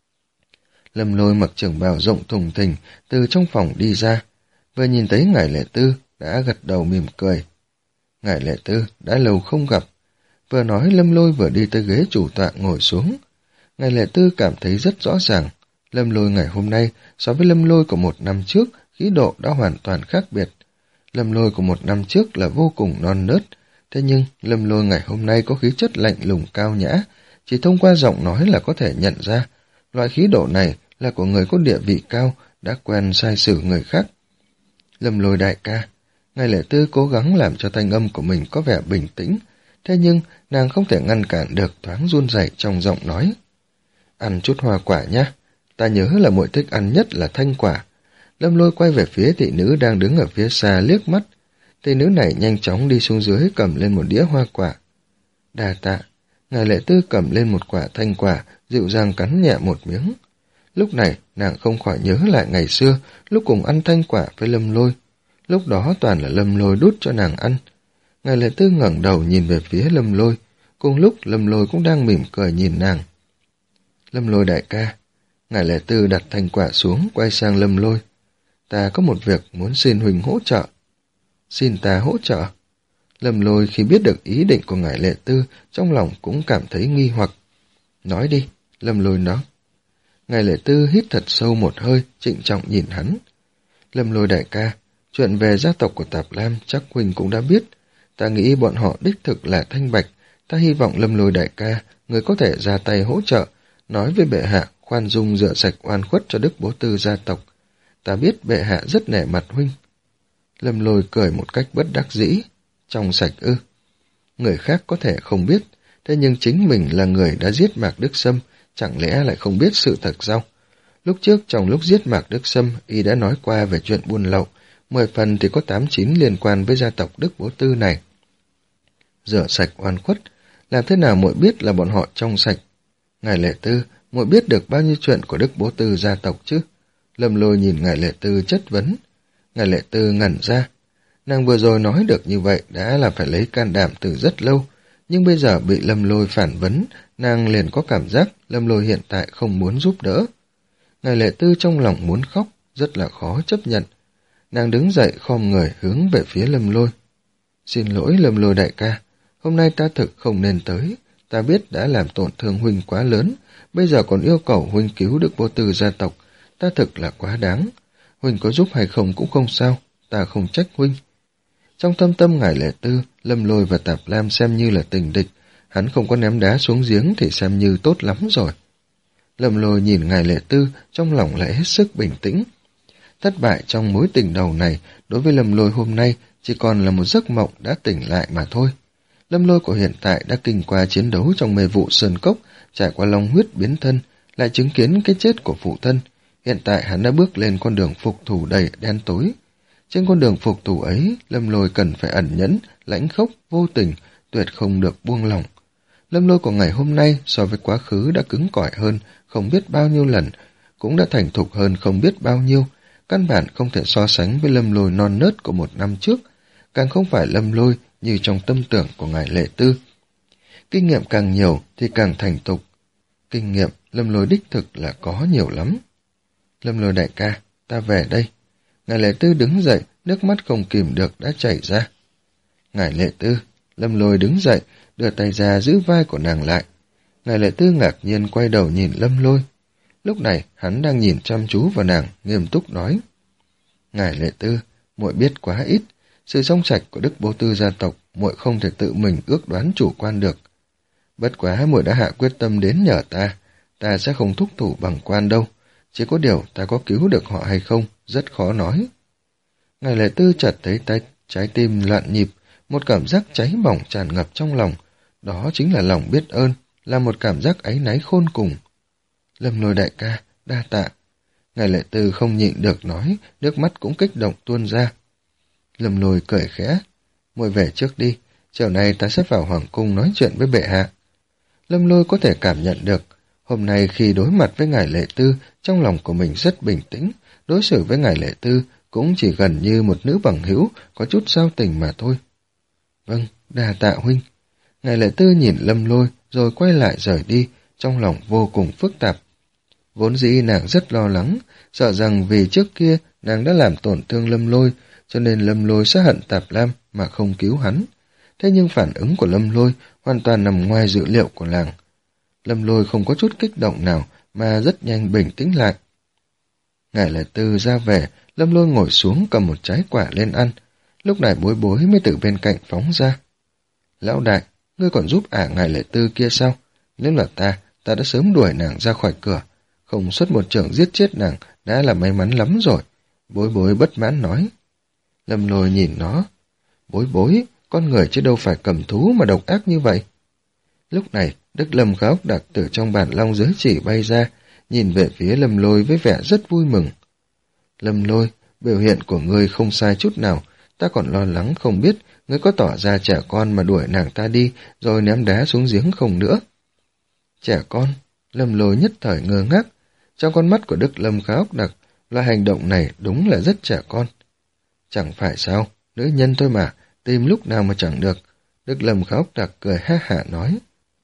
Lâm Lôi mặc trường bào rộng thùng thình từ trong phòng đi ra. Vừa nhìn thấy Ngài Lệ Tư đã gật đầu mỉm cười. Ngài Lệ Tư đã lâu không gặp. Vừa nói Lâm Lôi vừa đi tới ghế chủ tọa ngồi xuống. Ngài Lệ Tư cảm thấy rất rõ ràng. Lâm Lôi ngày hôm nay so với Lâm Lôi của một năm trước, khí độ đã hoàn toàn khác biệt. Lâm Lôi của một năm trước là vô cùng non nớt, thế nhưng Lâm Lôi ngày hôm nay có khí chất lạnh lùng cao nhã, chỉ thông qua giọng nói là có thể nhận ra. Loại khí độ này là của người có địa vị cao, đã quen sai xử người khác. Lâm Lôi đại ca, Ngài Lệ Tư cố gắng làm cho thanh âm của mình có vẻ bình tĩnh, thế nhưng nàng không thể ngăn cản được thoáng run rẩy trong giọng nói. Ăn chút hoa quả nhé, ta nhớ là muội thích ăn nhất là thanh quả. Lâm Lôi quay về phía thị nữ đang đứng ở phía xa liếc mắt. Thị nữ này nhanh chóng đi xuống dưới cầm lên một đĩa hoa quả. Đà tạ, Ngài Lệ Tư cầm lên một quả thanh quả, dịu dàng cắn nhẹ một miếng. Lúc này nàng không khỏi nhớ lại ngày xưa, lúc cùng ăn thanh quả với Lâm Lôi. Lúc đó toàn là Lâm Lôi đút cho nàng ăn. Ngài Lệ Tư ngẩng đầu nhìn về phía Lâm Lôi, cùng lúc Lâm Lôi cũng đang mỉm cười nhìn nàng. Lâm Lôi đại ca, Ngài Lệ Tư đặt thanh quả xuống, quay sang Lâm Lôi. Ta có một việc muốn xin huynh hỗ trợ. Xin ta hỗ trợ? Lâm Lôi khi biết được ý định của Ngài Lệ Tư, trong lòng cũng cảm thấy nghi hoặc. Nói đi, Lâm Lôi nói. Ngài Lệ Tư hít thật sâu một hơi, trịnh trọng nhìn hắn. Lâm Lôi đại ca, chuyện về gia tộc của Tạp Lam chắc huynh cũng đã biết. Ta nghĩ bọn họ đích thực là thanh bạch. Ta hy vọng Lâm Lôi đại ca, người có thể ra tay hỗ trợ, nói với bệ hạ khoan dung rửa sạch oan khuất cho Đức Bố Tư gia tộc. Ta biết bệ hạ rất nể mặt huynh. Lâm Lôi cười một cách bất đắc dĩ. Trong sạch ư? Người khác có thể không biết, thế nhưng chính mình là người đã giết Mạc Đức Sâm, chẳng lẽ lại không biết sự thật sao? Lúc trước trong lúc giết Mạc Đức Sâm, y đã nói qua về chuyện buôn lậu, mười phần thì có tám chín liên quan với gia tộc Đức Bố Tư này. Rửa sạch oan khuất, làm thế nào muội biết là bọn họ trong sạch? Ngài Lệ Tư, muội biết được bao nhiêu chuyện của Đức Bố Tư gia tộc chứ? Lâm Lôi nhìn Ngải Lệ Tư chất vấn. Ngải Lệ Tư ngẩn ra. Nàng vừa rồi nói được như vậy đã là phải lấy can đảm từ rất lâu, nhưng bây giờ bị Lâm Lôi phản vấn, nàng liền có cảm giác Lâm Lôi hiện tại không muốn giúp đỡ. Ngải Lệ Tư trong lòng muốn khóc, rất là khó chấp nhận. Nàng đứng dậy khom người hướng về phía Lâm Lôi. Xin lỗi Lâm Lôi đại ca, hôm nay ta thực không nên tới, ta biết đã làm tổn thương huynh quá lớn, bây giờ còn yêu cầu huynh cứu Đức Vô Tư gia tộc, ta thực là quá đáng. Huynh có giúp hay không cũng không sao, ta không trách huynh. Trong thâm tâm Ngải Lệ Tư, Lâm Lôi và Tạp Lam xem như là tình địch, hắn không có ném đá xuống giếng thì xem như tốt lắm rồi. Lâm Lôi nhìn Ngải Lệ Tư, trong lòng lại hết sức bình tĩnh. Thất bại trong mối tình đầu này, đối với Lâm Lôi hôm nay chỉ còn là một giấc mộng đã tỉnh lại mà thôi. Lâm Lôi của hiện tại đã kinh qua chiến đấu trong mê vụ sơn cốc, trải qua long huyết biến thân, lại chứng kiến cái chết của phụ thân. Hiện tại hắn đã bước lên con đường phục thù đầy đen tối. Trên con đường phục thù ấy, Lâm Lôi cần phải ẩn nhẫn, lãnh khốc, vô tình, tuyệt không được buông lỏng. Lâm Lôi của ngày hôm nay so với quá khứ đã cứng cỏi hơn không biết bao nhiêu lần, cũng đã thành thục hơn không biết bao nhiêu, căn bản không thể so sánh với Lâm Lôi non nớt của một năm trước, càng không phải Lâm Lôi như trong tâm tưởng của Ngải Lệ Tư. Kinh nghiệm càng nhiều thì càng thành thục. Kinh nghiệm Lâm Lôi đích thực là có nhiều lắm. Lâm Lôi đại ca, ta về đây. Ngải Lệ Tư đứng dậy, nước mắt không kìm được đã chảy ra. Ngải Lệ Tư, Lâm Lôi đứng dậy, đưa tay ra giữ vai của nàng lại. Ngải Lệ Tư ngạc nhiên quay đầu nhìn Lâm Lôi. Lúc này hắn đang nhìn chăm chú vào nàng, nghiêm túc nói. Ngải Lệ Tư, muội biết quá ít. Sự trong sạch của Đức Vô Tư gia tộc, muội không thể tự mình ước đoán chủ quan được. Bất quá muội đã hạ quyết tâm đến nhờ ta, ta sẽ không thúc thủ bằng quan đâu. Chỉ có điều ta có cứu được họ hay không, rất khó nói. Ngải Lệ Tư chợt thấy tay, trái tim loạn nhịp, một cảm giác cháy bỏng tràn ngập trong lòng. Đó chính là lòng biết ơn, là một cảm giác áy náy khôn cùng. Lâm Lôi đại ca, đa tạ. Ngải Lệ Tư không nhịn được nói, nước mắt cũng kích động tuôn ra. Lâm Lôi cười khẽ, muội về trước đi, chiều nay ta sẽ vào hoàng cung nói chuyện với bệ hạ. Lâm Lôi có thể cảm nhận được, hôm nay khi đối mặt với Ngải Lệ Tư, trong lòng của mình rất bình tĩnh, đối xử với Ngải Lệ Tư cũng chỉ gần như một nữ bằng hữu, có chút giao tình mà thôi. Vâng, đa tạ huynh. Ngải Lệ Tư nhìn Lâm Lôi rồi quay lại rời đi, trong lòng vô cùng phức tạp. Vốn dĩ nàng rất lo lắng, sợ rằng vì trước kia nàng đã làm tổn thương Lâm Lôi, cho nên Lâm Lôi sẽ hận Tạp Lam mà không cứu hắn. Thế nhưng phản ứng của Lâm Lôi hoàn toàn nằm ngoài dự liệu của nàng. Lâm Lôi không có chút kích động nào mà rất nhanh bình tĩnh lại. Ngải Lệ Tư ra về, Lâm Lôi ngồi xuống cầm một trái quả lên ăn. Lúc này Bối Bối mới từ bên cạnh phóng ra. Lão đại, ngươi còn giúp ả Ngải Lệ Tư kia sao? Nếu là ta, ta đã sớm đuổi nàng ra khỏi cửa. Không xuất một chưởng giết chết nàng đã là may mắn lắm rồi. Bối Bối bất mãn nói. Lâm Lôi nhìn nó. Bối Bối, con người chứ đâu phải cầm thú mà độc ác như vậy. Lúc này, Đức Lâm Khá Ốc Đặc từ trong bản long giới chỉ bay ra, nhìn về phía Lâm Lôi với vẻ rất vui mừng. Lâm Lôi, biểu hiện của ngươi không sai chút nào, ta còn lo lắng không biết ngươi có tỏ ra trẻ con mà đuổi nàng ta đi rồi ném đá xuống giếng không nữa. Trẻ con? Lâm Lôi nhất thời ngơ ngác. Trong con mắt của Đức Lâm Khá Ốc Đặc, loại hành động này đúng là rất trẻ con. Chẳng phải sao, nữ nhân thôi mà, tìm lúc nào mà chẳng được. Đức Lâm Khá Ốc Đặc cười ha hả nói.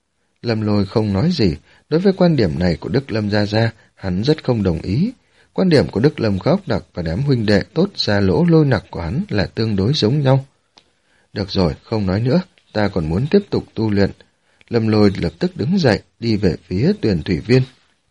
Lâm Lôi không nói gì, đối với quan điểm này của Đức Lâm Gia Gia, hắn rất không đồng ý. Quan điểm của Đức Lâm Khá Ốc Đặc và đám huynh đệ tốt ra lỗ lôi nặc của hắn là tương đối giống nhau. Được rồi, không nói nữa, ta còn muốn tiếp tục tu luyện. Lâm Lôi lập tức đứng dậy, đi về phía Tuyền Thủy Viên.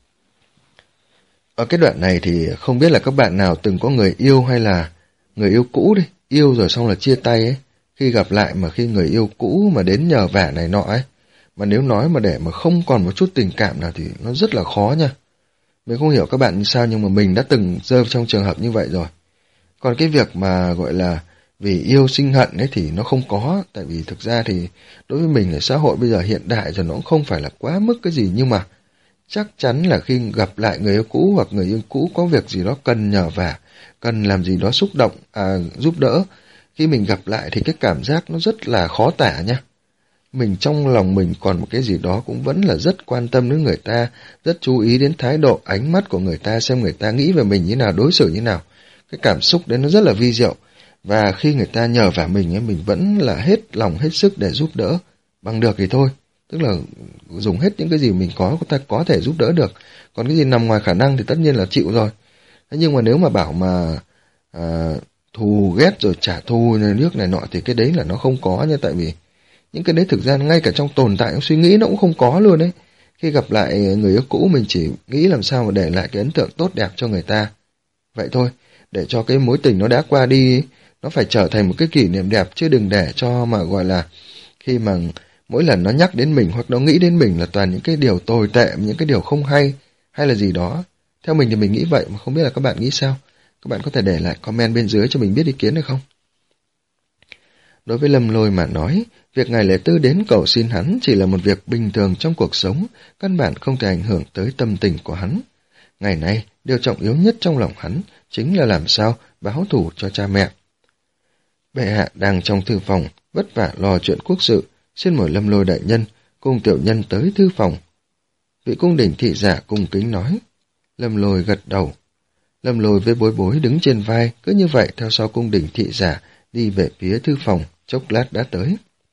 Ở cái đoạn này thì không biết là các bạn nào từng có người yêu hay là người yêu cũ đi, yêu rồi xong là chia tay ấy. Khi gặp lại mà khi người yêu cũ mà đến nhờ vả này nọ ấy, mà nếu nói mà để mà không còn một chút tình cảm nào thì nó rất là khó nha. Mình không hiểu các bạn như sao nhưng mà mình đã từng rơi trong trường hợp như vậy rồi. Còn cái việc mà gọi là vì yêu sinh hận ấy thì nó không có, tại vì thực ra thì đối với mình ở xã hội bây giờ hiện đại rồi nó cũng không phải là quá mức cái gì, nhưng mà chắc chắn là khi gặp lại người yêu cũ hoặc người yêu cũ có việc gì đó cần nhờ vả, cần làm gì đó xúc động, à, giúp đỡ, khi mình gặp lại thì cái cảm giác nó rất là khó tả nha. mình trong lòng mình còn một cái gì đó cũng vẫn là rất quan tâm đến người ta, rất chú ý đến thái độ, ánh mắt của người ta, xem người ta nghĩ về mình như nào, đối xử như nào. Cái cảm xúc đấy nó rất là vi diệu. Và khi người ta nhờ vả mình ấy, mình vẫn là hết lòng hết sức để giúp đỡ. Bằng được thì thôi. Tức là dùng hết những cái gì mình có, ta có thể giúp đỡ được. Còn cái gì nằm ngoài khả năng thì tất nhiên là chịu rồi. Thế nhưng mà nếu mà bảo mà à, thù ghét rồi trả thù nước này nọ thì cái đấy là nó không có nha. Tại vì những cái đấy thực ra ngay cả trong tồn tại suy nghĩ nó cũng không có luôn đấy. Khi gặp lại người yêu cũ mình chỉ nghĩ làm sao mà để lại cái ấn tượng tốt đẹp cho người ta. Vậy thôi, để cho cái mối tình nó đã qua đi, nó phải trở thành một cái kỷ niệm đẹp, chứ đừng để cho mà gọi là khi mà mỗi lần nó nhắc đến mình hoặc nó nghĩ đến mình là toàn những cái điều tồi tệ, những cái điều không hay hay là gì đó. Theo mình thì mình nghĩ vậy, mà không biết là các bạn nghĩ sao? Các bạn có thể để lại comment bên dưới cho mình biết ý kiến được không? Đối với Lâm Lôi mà nói, việc Ngài Lệ Tư đến cầu xin hắn chỉ là một việc bình thường trong cuộc sống, căn bản không thể ảnh hưởng tới tâm tình của hắn. Ngày nay, điều trọng yếu nhất trong lòng hắn chính là làm sao báo thù cho cha mẹ. Bệ hạ đang trong thư phòng, vất vả lo chuyện quốc sự, xin mời Lâm Lôi đại nhân cùng tiểu nhân tới thư phòng. Vị cung đình thị giả cung kính nói. Lâm Lôi gật đầu. Lâm Lôi với Bối Bối đứng trên vai, cứ như vậy theo sau cung đình thị giả đi về phía thư phòng, chốc lát đã tới.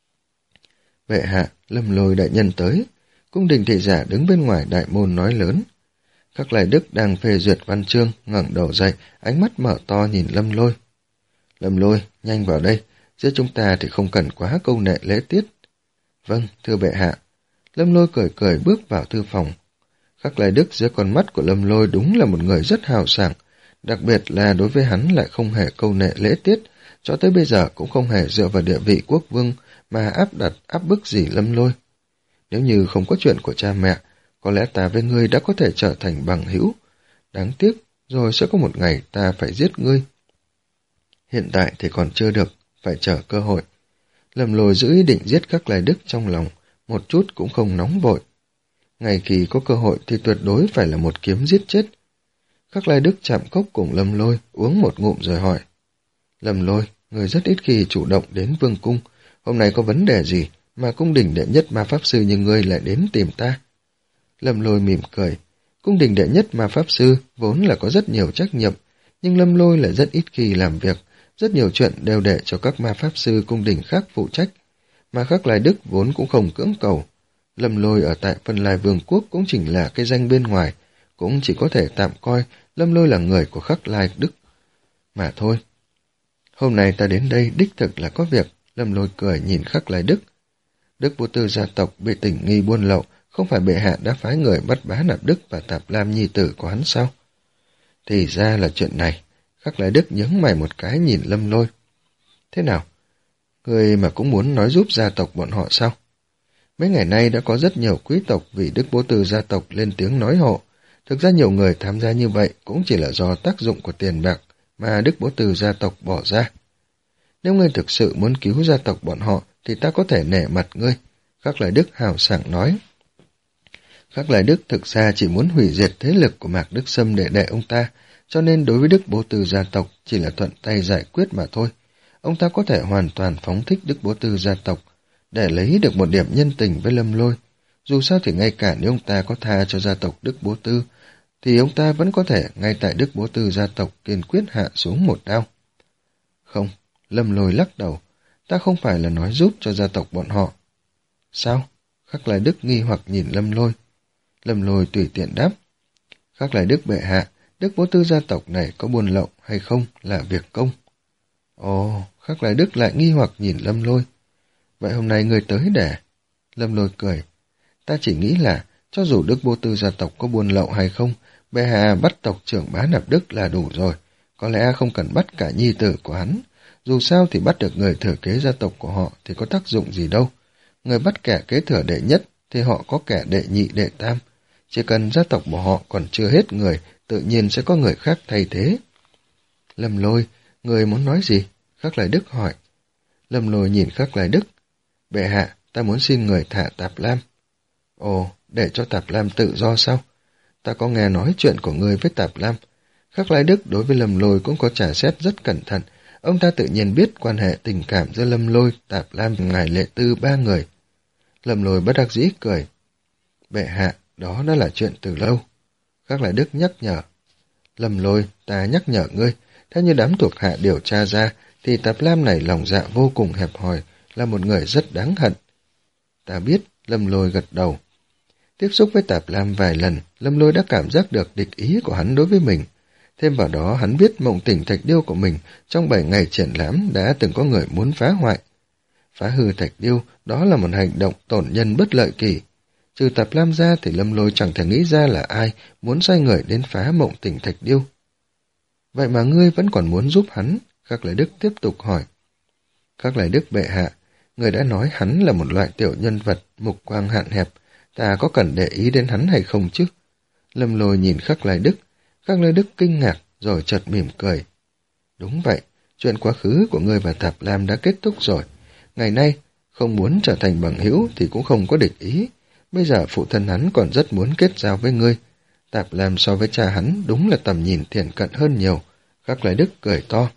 Bệ hạ, Lâm Lôi đại nhân tới. Cung đình thị giả đứng bên ngoài đại môn nói lớn. Khắc Lai Đức đang phê duyệt văn chương, ngẩng đầu dậy, ánh mắt mở to nhìn Lâm Lôi. Lâm Lôi, nhanh vào đây, giữa chúng ta thì không cần quá câu nệ lễ tiết. Vâng, thưa bệ hạ. Lâm Lôi cười cười bước vào thư phòng. Khắc Lai Đức dưới con mắt của Lâm Lôi đúng là một người rất hào sảng, đặc biệt là đối với hắn lại không hề câu nệ lễ tiết, cho tới bây giờ cũng không hề dựa vào địa vị quốc vương mà áp đặt áp bức gì Lâm Lôi. Nếu như không có chuyện của cha mẹ, có lẽ ta với ngươi đã có thể trở thành bằng hữu. Đáng tiếc, rồi sẽ có một ngày ta phải giết ngươi. Hiện tại thì còn chưa được, phải chờ cơ hội. Lâm Lôi giữ ý định giết Khắc Lai Đức trong lòng, một chút cũng không nóng vội. Ngày khi có cơ hội thì tuyệt đối phải là một kiếm giết chết. Khắc Lai Đức chạm cốc cùng Lâm Lôi, uống một ngụm rồi hỏi. Lâm Lôi, người rất ít khi chủ động đến vương cung, hôm nay có vấn đề gì mà cung đình đệ nhất ma pháp sư như ngươi lại đến tìm ta? Lâm Lôi mỉm cười. Cung đình đệ nhất ma pháp sư vốn là có rất nhiều trách nhiệm, nhưng Lâm Lôi lại rất ít khi làm việc, rất nhiều chuyện đều để cho các ma pháp sư cung đình khác phụ trách, mà Khắc Lai Đức vốn cũng không cưỡng cầu. Lâm Lôi ở tại Phân Lai Vương quốc cũng chỉ là cái danh bên ngoài, cũng chỉ có thể tạm coi Lâm Lôi là người của Khắc Lai Đức mà thôi. Hôm nay ta đến đây đích thực là có việc. Lâm Lôi cười nhìn Khắc Lai Đức. Đức Vô Tư gia tộc bị tình nghi buôn lậu, không phải bệ hạ đã phái người bắt Bá Nạp Đức và Tạp Lam nhi tử của hắn sao? Thì ra là chuyện này. Khắc Lai Đức nhướng mày một cái nhìn Lâm Lôi. Thế nào? Người mà cũng muốn nói giúp gia tộc bọn họ sao? Mấy ngày nay đã có rất nhiều quý tộc vì Đức Bố Tư gia tộc lên tiếng nói hộ. Thực ra nhiều người tham gia như vậy cũng chỉ là do tác dụng của tiền bạc mà Đức Bố Tư gia tộc bỏ ra. Nếu ngươi thực sự muốn cứu gia tộc bọn họ thì ta có thể nể mặt ngươi, Khắc Lai Đức hào sảng nói. Khắc Lai Đức thực ra chỉ muốn hủy diệt thế lực của Mạc Đức Sâm để đè ông ta, cho nên đối với Đức Bố Tư gia tộc chỉ là thuận tay giải quyết mà thôi. Ông ta có thể hoàn toàn phóng thích Đức Bố Tư gia tộc để lấy được một điểm nhân tình với Lâm Lôi. Dù sao thì ngay cả nếu ông ta có tha cho gia tộc Đức Bố Tư, thì ông ta vẫn có thể ngay tại Đức Bố Tư gia tộc kiên quyết hạ xuống một đao. Không, Lâm Lôi lắc đầu, ta không phải là nói giúp cho gia tộc bọn họ. Sao? Khắc Lai Đức nghi hoặc nhìn Lâm Lôi. Lâm Lôi tùy tiện đáp. Khắc Lai Đức bệ hạ, Đức Bố Tư gia tộc này có buôn lậu hay không là việc công. Ồ, Khắc Lai Đức lại nghi hoặc nhìn Lâm Lôi. Vậy hôm nay người tới để... Lâm Lôi cười. Ta chỉ nghĩ là, cho dù Đức Bố Tư gia tộc có buôn lậu hay không, bệ hạ bắt tộc trưởng Bá Nạp Đức là đủ rồi. Có lẽ không cần bắt cả nhi tử của hắn. Dù sao thì bắt được người thừa kế gia tộc của họ thì có tác dụng gì đâu. Người bắt kẻ kế thừa đệ nhất thì họ có kẻ đệ nhị đệ tam. Chỉ cần gia tộc của họ còn chưa hết người, tự nhiên sẽ có người khác thay thế. Lâm Lôi, người muốn nói gì? Khắc Lai Đức hỏi. Lâm Lôi nhìn Khắc Lai Đức. Bệ hạ, ta muốn xin người thả Tạp Lam. Ồ, để cho Tạp Lam tự do sao? Ta có nghe nói chuyện của ngươi với Tạp Lam. Khắc Lai Đức đối với Lâm Lôi cũng có trả xét rất cẩn thận. Ông ta tự nhiên biết quan hệ tình cảm giữa Lâm Lôi, Tạp Lam và Ngài Lệ Tư ba người. Lâm Lôi bất đắc dĩ cười. Bệ hạ, đó đã là chuyện từ lâu. Khắc Lại Đức nhắc nhở. Lâm Lôi, ta nhắc nhở ngươi, theo như đám thuộc hạ điều tra ra, thì Tạp Lam này lòng dạ vô cùng hẹp hòi, là một người rất đáng hận. Ta biết, Lâm Lôi gật đầu. Tiếp xúc với Tạp Lam vài lần, Lâm Lôi đã cảm giác được địch ý của hắn đối với mình. Thêm vào đó, hắn biết mộng tỉnh thạch điêu của mình trong bảy ngày triển lãm đã từng có người muốn phá hoại. Phá hư thạch điêu, đó là một hành động tổn nhân bất lợi kỳ. Trừ Tạp Lam ra thì Lâm Lôi chẳng thể nghĩ ra là ai muốn sai người đến phá mộng tỉnh thạch điêu. Vậy mà ngươi vẫn còn muốn giúp hắn? Khắc Lại Đức tiếp tục hỏi. Khắc Lại Đức bệ hạ, người đã nói hắn là một loại tiểu nhân vật, mục quang hạn hẹp, ta có cần để ý đến hắn hay không chứ? Lâm Lôi nhìn Khắc Lại Đức, Khắc Lại Đức kinh ngạc rồi chợt mỉm cười. Đúng vậy, chuyện quá khứ của ngươi và Tạp Lam đã kết thúc rồi. Ngày nay, không muốn trở thành bằng hữu thì cũng không có địch ý. Bây giờ phụ thân hắn còn rất muốn kết giao với ngươi. Tạp Lam so với cha hắn đúng là tầm nhìn thiện cận hơn nhiều. Khắc Lại Đức cười to.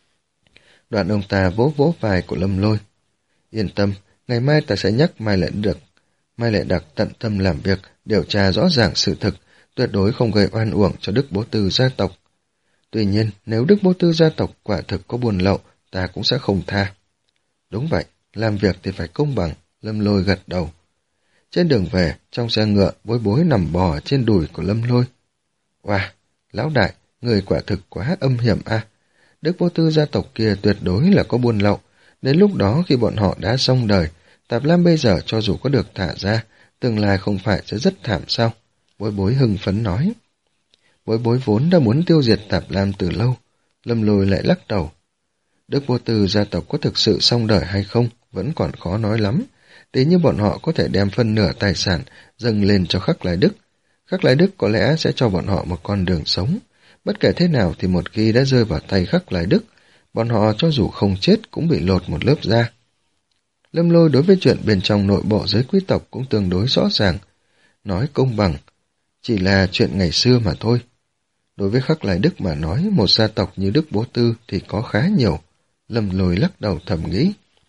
Đoạn ông ta vỗ vỗ vai của Lâm Lôi. Yên tâm, ngày mai ta sẽ nhắc Mai Lệ Đặc. Mai Lệ Đặc tận tâm làm việc, điều tra rõ ràng sự thực, tuyệt đối không gây oan uổng cho Đức Bố Tư gia tộc. Tuy nhiên, nếu Đức Bố Tư gia tộc quả thực có buôn lậu, ta cũng sẽ không tha. Đúng vậy, làm việc thì phải công bằng, Lâm Lôi gật đầu. Trên đường về, trong xe ngựa, Bối Bối nằm bò trên đùi của Lâm Lôi. Wow, lão đại, người quả thực quá âm hiểm a. À. Đức Bố Tư gia tộc kia tuyệt đối là có buôn lậu. Đến lúc đó khi bọn họ đã xong đời, Tạp Lam bây giờ cho dù có được thả ra, tương lai không phải sẽ rất thảm sao? Bối Bối hưng phấn nói. Bối Bối vốn đã muốn tiêu diệt Tạp Lam từ lâu. Lâm Lôi lại lắc đầu. Đức Bố Tư gia tộc có thực sự xong đời hay không, vẫn còn khó nói lắm. Tí như bọn họ có thể đem phân nửa tài sản dâng lên cho Khắc Lại Đức. Khắc Lại Đức có lẽ sẽ cho bọn họ một con đường sống. Bất kể thế nào thì một khi đã rơi vào tay Khắc Lại Đức, bọn họ cho dù không chết cũng bị lột một lớp da. Lâm Lôi đối với chuyện bên trong nội bộ giới quý tộc cũng tương đối rõ ràng. Nói công bằng, chỉ là chuyện ngày xưa mà thôi. Đối với Khắc Lại Đức mà nói, một gia tộc như Đức Bố Tư thì có khá nhiều. Lâm Lôi lắc đầu thầm nghĩ.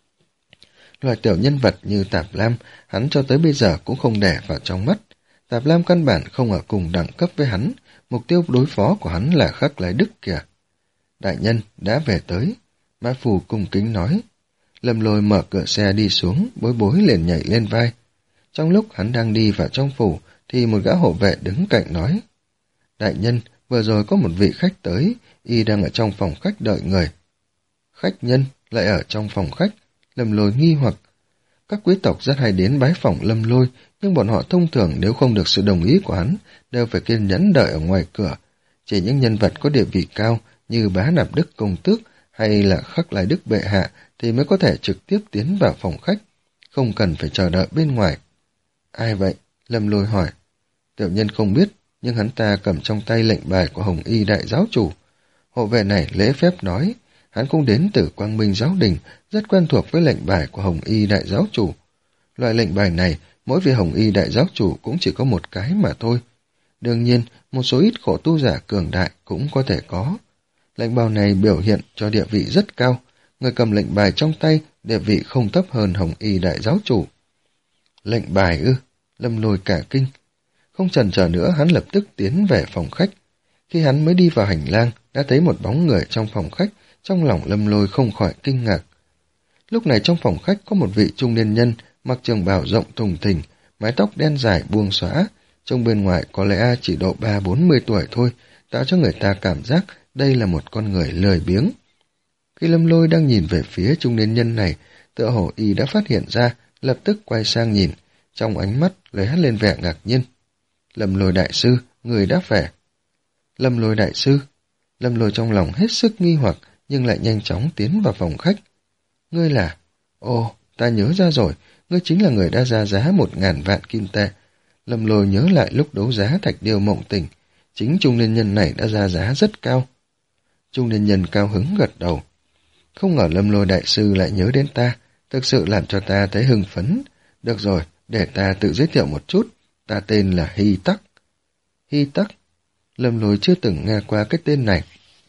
Loại tiểu nhân vật như Tạp Lam, hắn cho tới bây giờ cũng không để vào trong mắt. Tạp Lam căn bản không ở cùng đẳng cấp với hắn, mục tiêu đối phó của hắn là Khắc Lại Đức kìa. Đại nhân đã về tới, Mã Phù cung kính nói. Lâm Lôi mở cửa xe đi xuống, Bối Bối liền nhảy lên vai. Trong lúc hắn đang đi vào trong phủ, thì một gã hộ vệ đứng cạnh nói. Đại nhân, vừa rồi có một vị khách tới, y đang ở trong phòng khách đợi người. Khách nhân lại ở trong phòng khách, Lâm Lôi nghi hoặc. Các quý tộc rất hay đến bái phỏng Lâm Lôi, nhưng bọn họ thông thường nếu không được sự đồng ý của hắn, đều phải kiên nhẫn đợi ở ngoài cửa. Chỉ những nhân vật có địa vị cao như Bá Nạp Đức công tước hay là Khắc Lại Đức bệ hạ thì mới có thể trực tiếp tiến vào phòng khách, không cần phải chờ đợi bên ngoài. Ai vậy? Lâm Lôi hỏi. Tiểu nhân không biết, nhưng hắn ta cầm trong tay lệnh bài của Hồng Y đại giáo chủ. Hộ vệ này lễ phép nói, hắn cũng đến từ Quang Minh giáo đình, rất quen thuộc với lệnh bài của Hồng Y đại giáo chủ. Loại lệnh bài này, mỗi vị Hồng Y đại giáo chủ cũng chỉ có một cái mà thôi. Đương nhiên, một số ít khổ tu giả cường đại cũng có thể có. Lệnh bài này biểu hiện cho địa vị rất cao, người cầm lệnh bài trong tay, địa vị không thấp hơn Hồng Y đại giáo chủ. Lệnh bài ư? Lâm Lôi cả kinh. Không chần chờ nữa, hắn lập tức tiến về phòng khách. Khi hắn mới đi vào hành lang, đã thấy một bóng người trong phòng khách, trong lòng Lâm Lôi không khỏi kinh ngạc. Lúc này trong phòng khách có một vị trung niên nhân, mặc trường bào rộng thùng thình, mái tóc đen dài buông xõa, trông bên ngoài có lẽ chỉ độ ba bốn mươi tuổi thôi, tạo cho người ta cảm giác đây là một con người lười biếng. Khi Lâm Lôi đang nhìn về phía trung niên nhân này, tựa hồ y đã phát hiện ra, lập tức quay sang nhìn, trong ánh mắt lóe lên vẻ ngạc nhiên. Lâm Lôi đại sư, người đã về. Lâm Lôi đại sư, Lâm Lôi trong lòng hết sức nghi hoặc, nhưng lại nhanh chóng tiến vào phòng khách. Ngươi là... Ồ, ta nhớ ra rồi, ngươi chính là người đã ra giá một ngàn vạn kim tệ. Lâm Lôi nhớ lại lúc đấu giá thạch điêu mộng tình, chính trung niên nhân này đã ra giá rất cao. Trung niên nhân cao hứng gật đầu. Không ngờ Lâm Lôi đại sư lại nhớ đến ta, thực sự làm cho ta thấy hưng phấn. Được rồi, để ta tự giới thiệu một chút, ta tên là Hy Tắc. Hy Tắc? Lâm Lôi chưa từng nghe qua cái tên này.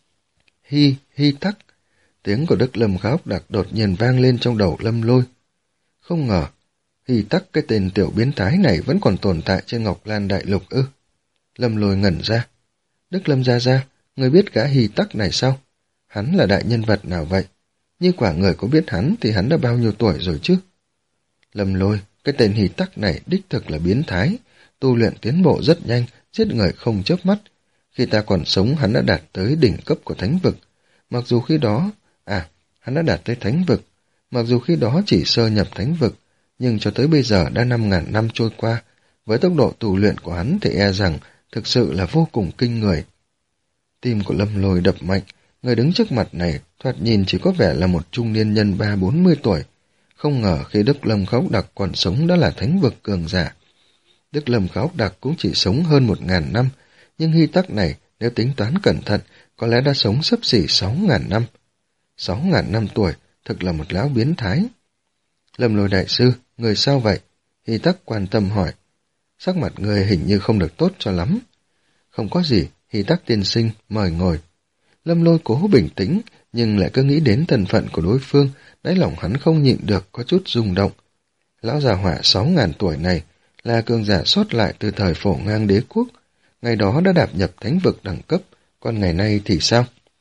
Hy, Hy Tắc. Tiếng của Đức Lâm Khá Ốc Đặc đột nhiên vang lên trong đầu Lâm Lôi. Không ngờ, Hy Tắc, cái tên tiểu biến thái này vẫn còn tồn tại trên Ngọc Lan Đại Lục ư? Lâm Lôi ngẩn ra. Đức Lâm gia gia, người biết gã Hy Tắc này sao? Hắn là đại nhân vật nào vậy? Như quả người có biết hắn thì hắn đã bao nhiêu tuổi rồi chứ? Lâm Lôi, cái tên Hy Tắc này đích thực là biến thái, tu luyện tiến bộ rất nhanh, giết người không chớp mắt. Khi ta còn sống hắn đã đạt tới đỉnh cấp của thánh vực. Mặc dù khi đó... À, hắn đã đạt tới thánh vực. Mặc dù khi đó chỉ sơ nhập thánh vực, nhưng cho tới bây giờ đã năm ngàn năm trôi qua. Với tốc độ tu luyện của hắn thì e rằng thực sự là vô cùng kinh người. Tim của Lâm Lôi đập mạnh, người đứng trước mặt này thoạt nhìn chỉ có vẻ là một trung niên nhân ba bốn mươi tuổi. Không ngờ khi Đức Lâm Khấu Đặc còn sống đã là thánh vực cường giả. Đức Lâm Khấu Đặc cũng chỉ sống hơn một ngàn năm, nhưng Hy Tắc này nếu tính toán cẩn thận có lẽ đã sống xấp xỉ sáu ngàn năm. Sáu ngàn năm tuổi, thực là một lão biến thái. Lâm Lôi đại sư, người sao vậy? Hy Tắc quan tâm hỏi. Sắc mặt người hình như không được tốt cho lắm. Không có gì, Hy Tắc tiên sinh, mời ngồi. Lâm Lôi cố bình tĩnh, nhưng lại cứ nghĩ đến thân phận của đối phương, đáy lòng hắn không nhịn được có chút rung động. Lão già hỏa sáu ngàn tuổi này là cường giả sót lại từ thời Phổ Ngang Đế quốc, ngày đó đã đạp nhập thánh vực đẳng cấp, còn ngày nay thì sao?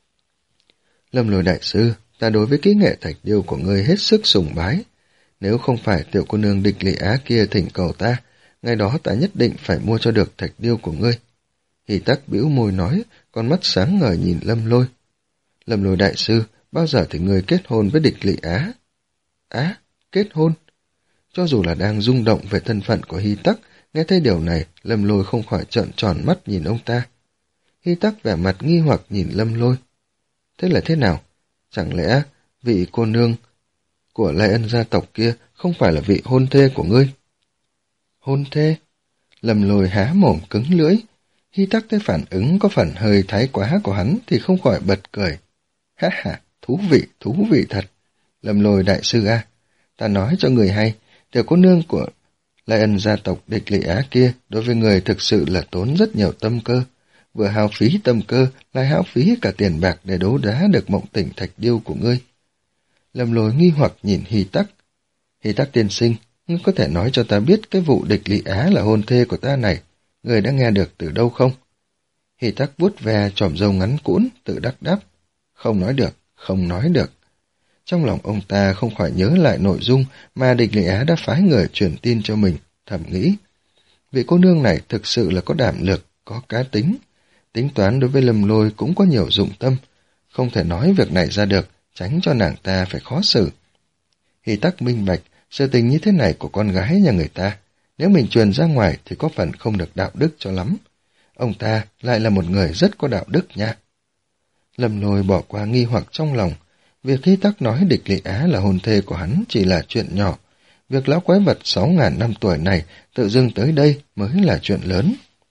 Lâm Lôi đại sư, ta đối với kỹ nghệ thạch điêu của ngươi hết sức sùng bái. Nếu không phải tiểu cô nương Địch Lị Á kia thỉnh cầu ta, ngày đó ta nhất định phải mua cho được thạch điêu của ngươi. Hy Tắc bĩu môi nói, con mắt sáng ngời nhìn Lâm Lôi. Lâm Lôi đại sư, bao giờ thì ngươi kết hôn với Địch Lị Á? Á, kết hôn? Cho dù là đang rung động về thân phận của Hy Tắc, nghe thấy điều này, Lâm Lôi không khỏi trợn tròn mắt nhìn ông ta. Hy Tắc vẻ mặt nghi hoặc nhìn Lâm Lôi. Thế là thế nào? Chẳng lẽ vị cô nương của Lai Ân gia tộc kia không phải là vị hôn thê của ngươi? Hôn thê? Lâm Lôi há mồm cứng lưỡi. Hy Tắc thấy phản ứng có phần hơi thái quá của hắn thì không khỏi bật cười. Ha ha, thú vị, thú vị thật. Lâm Lôi đại sư a, à, ta nói cho người hay, tiểu cô nương của Lai Ân gia tộc Địch Lị Á kia đối với người thực sự là tốn rất nhiều tâm cơ. Vừa hao phí tâm cơ, lại hao phí cả tiền bạc để đấu đá được mộng tỉnh thạch điêu của ngươi. Lâm Lôi nghi hoặc nhìn Hy Tắc. Hy Tắc tiên sinh, ngươi có thể nói cho ta biết cái vụ Địch Lị Á là hôn thê của ta này, ngươi đã nghe được từ đâu không? Hy Tắc vuốt ve chòm râu ngắn cũn, tự đắc đáp. Không nói được, không nói được. Trong lòng ông ta không khỏi nhớ lại nội dung mà Địch Lị Á đã phái người truyền tin cho mình, thầm nghĩ. Vị cô nương này thực sự là có đảm lực, có cá tính. Tính toán đối với Lâm Lôi cũng có nhiều dụng tâm, không thể nói việc này ra được, tránh cho nàng ta phải khó xử. Hy Tắc minh bạch, sự tình như thế này của con gái nhà người ta, nếu mình truyền ra ngoài thì có phần không được đạo đức cho lắm. Ông ta lại là một người rất có đạo đức nha. Lâm Lôi bỏ qua nghi hoặc trong lòng, việc Hy Tắc nói Địch Lị Á là hôn thê của hắn chỉ là chuyện nhỏ, việc lão quái vật sáu ngàn năm tuổi này tự dưng tới đây mới là chuyện lớn.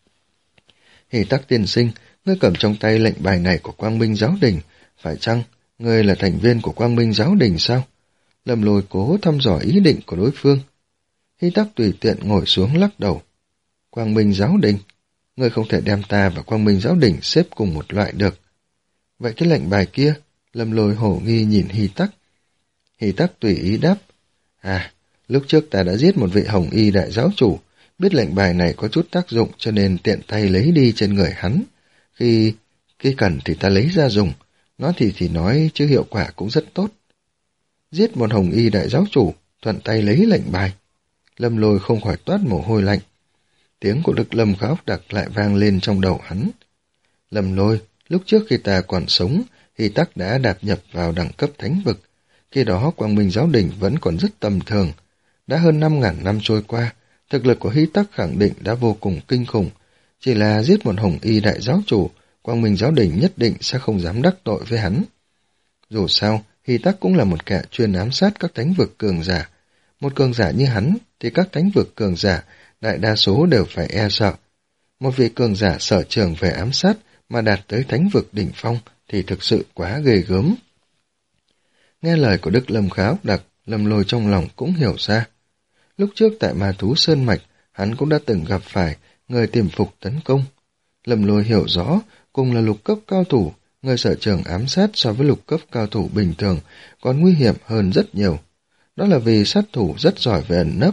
Hy Tắc tiên sinh, ngươi cầm trong tay lệnh bài này của Quang Minh Giáo Đình, phải chăng ngươi là thành viên của Quang Minh Giáo Đình sao? Lâm Lôi cố thăm dò ý định của đối phương. Hy Tắc tùy tiện ngồi xuống lắc đầu. Quang Minh Giáo Đình? Ngươi không thể đem ta và Quang Minh Giáo Đình xếp cùng một loại được. Vậy cái lệnh bài kia? Lâm Lôi hổ nghi nhìn Hy Tắc. Hy Tắc tùy ý đáp. À, lúc trước ta đã giết một vị Hồng Y đại giáo chủ, biết lệnh bài này có chút tác dụng cho nên tiện tay lấy đi trên người hắn. Khi khi cần thì ta lấy ra dùng, nói thì thì nói chứ hiệu quả cũng rất tốt. Giết một Hồng Y đại giáo chủ, thuận tay lấy lệnh bài. Lâm Lôi không khỏi toát mồ hôi lạnh. Tiếng của Đức Lâm Khấu Đặc lại vang lên trong đầu hắn. Lâm Lôi, lúc trước khi ta còn sống, Hy Tắc đã đạp nhập vào đẳng cấp thánh vực. Khi đó Quang Minh Giáo Đình vẫn còn rất tầm thường. Đã hơn năm ngàn năm trôi qua, thực lực của Hy Tắc khẳng định đã vô cùng kinh khủng. Chỉ là giết một Hồng Y đại giáo chủ, Quang Minh Giáo Đình nhất định sẽ không dám đắc tội với hắn. Dù sao, Hy Tắc cũng là một kẻ chuyên ám sát các thánh vực cường giả. Một cường giả như hắn thì các thánh vực cường giả đại đa số đều phải e sợ. Một vị cường giả sở trường về ám sát mà đạt tới thánh vực đỉnh phong thì thực sự quá ghê gớm. Nghe lời của Đức Lâm Khấu Đặc, Lâm Lôi trong lòng cũng hiểu ra. Lúc trước tại Ma Thú Sơn Mạch, hắn cũng đã từng gặp phải người tiềm phục tấn công. Lâm Lôi hiểu rõ, cùng là lục cấp cao thủ, người sở trường ám sát so với lục cấp cao thủ bình thường còn nguy hiểm hơn rất nhiều. Đó là vì sát thủ rất giỏi về ẩn nấp,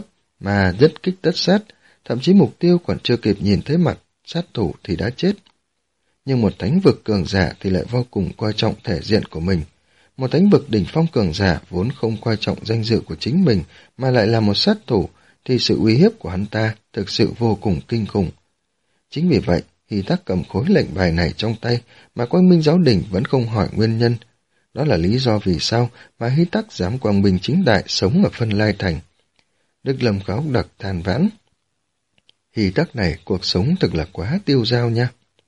mà rất kích tất sát, thậm chí mục tiêu còn chưa kịp nhìn thấy mặt sát thủ thì đã chết. Nhưng một thánh vực cường giả thì lại vô cùng coi trọng thể diện của mình. Một thánh vực đỉnh phong cường giả vốn không coi trọng danh dự của chính mình mà lại là một sát thủ, thì sự uy hiếp của hắn ta thực sự vô cùng kinh khủng. Chính vì vậy, Hy Tắc cầm khối lệnh bài này trong tay mà Quang Minh Giáo Đình vẫn không hỏi nguyên nhân. Đó là lý do vì sao mà Hy Tắc dám quang minh chính đại sống ở Phân Lai Thành. Đức Lâm Kháo Đặc than vãn. Hy Tắc này cuộc sống thực là quá tiêu dao nha.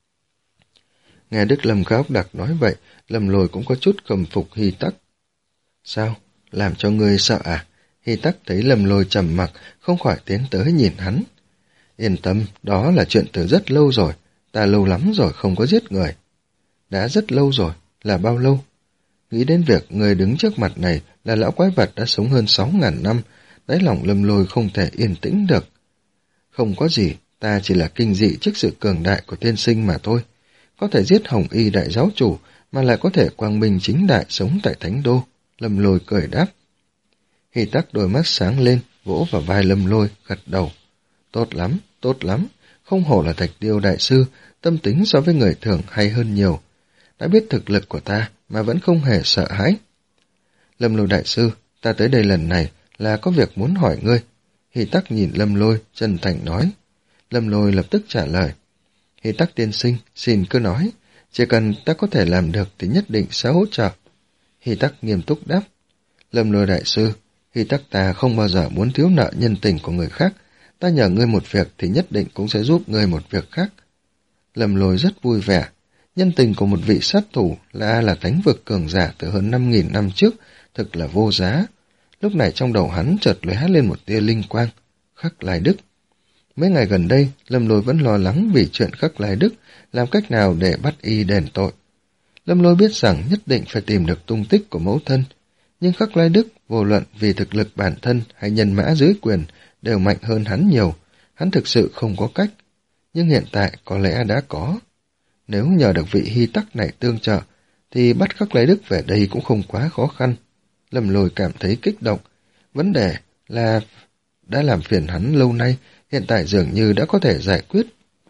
Nghe Đức Lâm Kháo Đặc nói vậy, Lâm Lôi cũng có chút khâm phục Hy Tắc. Sao? Làm cho ngươi sợ à? Hy Tắc thấy Lâm Lôi trầm mặc, không khỏi tiến tới nhìn hắn. Yên tâm, đó là chuyện từ rất lâu rồi, ta lâu lắm rồi không có giết người. Đã rất lâu rồi, là bao lâu? Nghĩ đến việc người đứng trước mặt này là lão quái vật đã sống hơn sáu ngàn năm, đáy lòng Lâm Lôi không thể yên tĩnh được. Không có gì, ta chỉ là kinh dị trước sự cường đại của tiên sinh mà thôi. Có thể giết Hồng Y đại giáo chủ, mà lại có thể quang minh chính đại sống tại Thánh Đô. Lâm Lôi cười đáp. Hy Tắc đôi mắt sáng lên, vỗ vào vai Lâm Lôi, gật đầu. Tốt lắm, tốt lắm, không hổ là Thạch Điêu đại sư, tâm tính so với người thường hay hơn nhiều. Đã biết thực lực của ta mà vẫn không hề sợ hãi. Lâm Lôi đại sư, ta tới đây lần này là có việc muốn hỏi ngươi. Hy Tắc nhìn Lâm Lôi, chân thành nói. Lâm Lôi lập tức trả lời. Hy Tắc tiên sinh, xin cứ nói, chỉ cần ta có thể làm được thì nhất định sẽ hỗ trợ. Hy Tắc nghiêm túc đáp. Lâm Lôi đại sư, Hy Tắc ta không bao giờ muốn thiếu nợ nhân tình của người khác, ta nhờ ngươi một việc thì nhất định cũng sẽ giúp ngươi một việc khác. Lâm Lôi rất vui vẻ, nhân tình của một vị sát thủ là là thánh vực cường giả từ hơn năm nghìn năm trước, thực là vô giá. Lúc này trong đầu hắn chợt lóe lên một tia linh quang, Khắc Lai Đức. Mấy ngày gần đây, Lâm Lôi vẫn lo lắng vì chuyện Khắc Lai Đức, làm cách nào để bắt y đền tội. Lâm Lôi biết rằng nhất định phải tìm được tung tích của mẫu thân, nhưng Khắc Lai Đức, vô luận vì thực lực bản thân hay nhân mã dưới quyền, đều mạnh hơn hắn nhiều, hắn thực sự không có cách. Nhưng hiện tại có lẽ đã có. Nếu nhờ được vị Hy Tắc này tương trợ, thì bắt Khắc Lai Đức về đây cũng không quá khó khăn. Lâm Lôi cảm thấy kích động. Vấn đề là đã làm phiền hắn lâu nay, hiện tại dường như đã có thể giải quyết.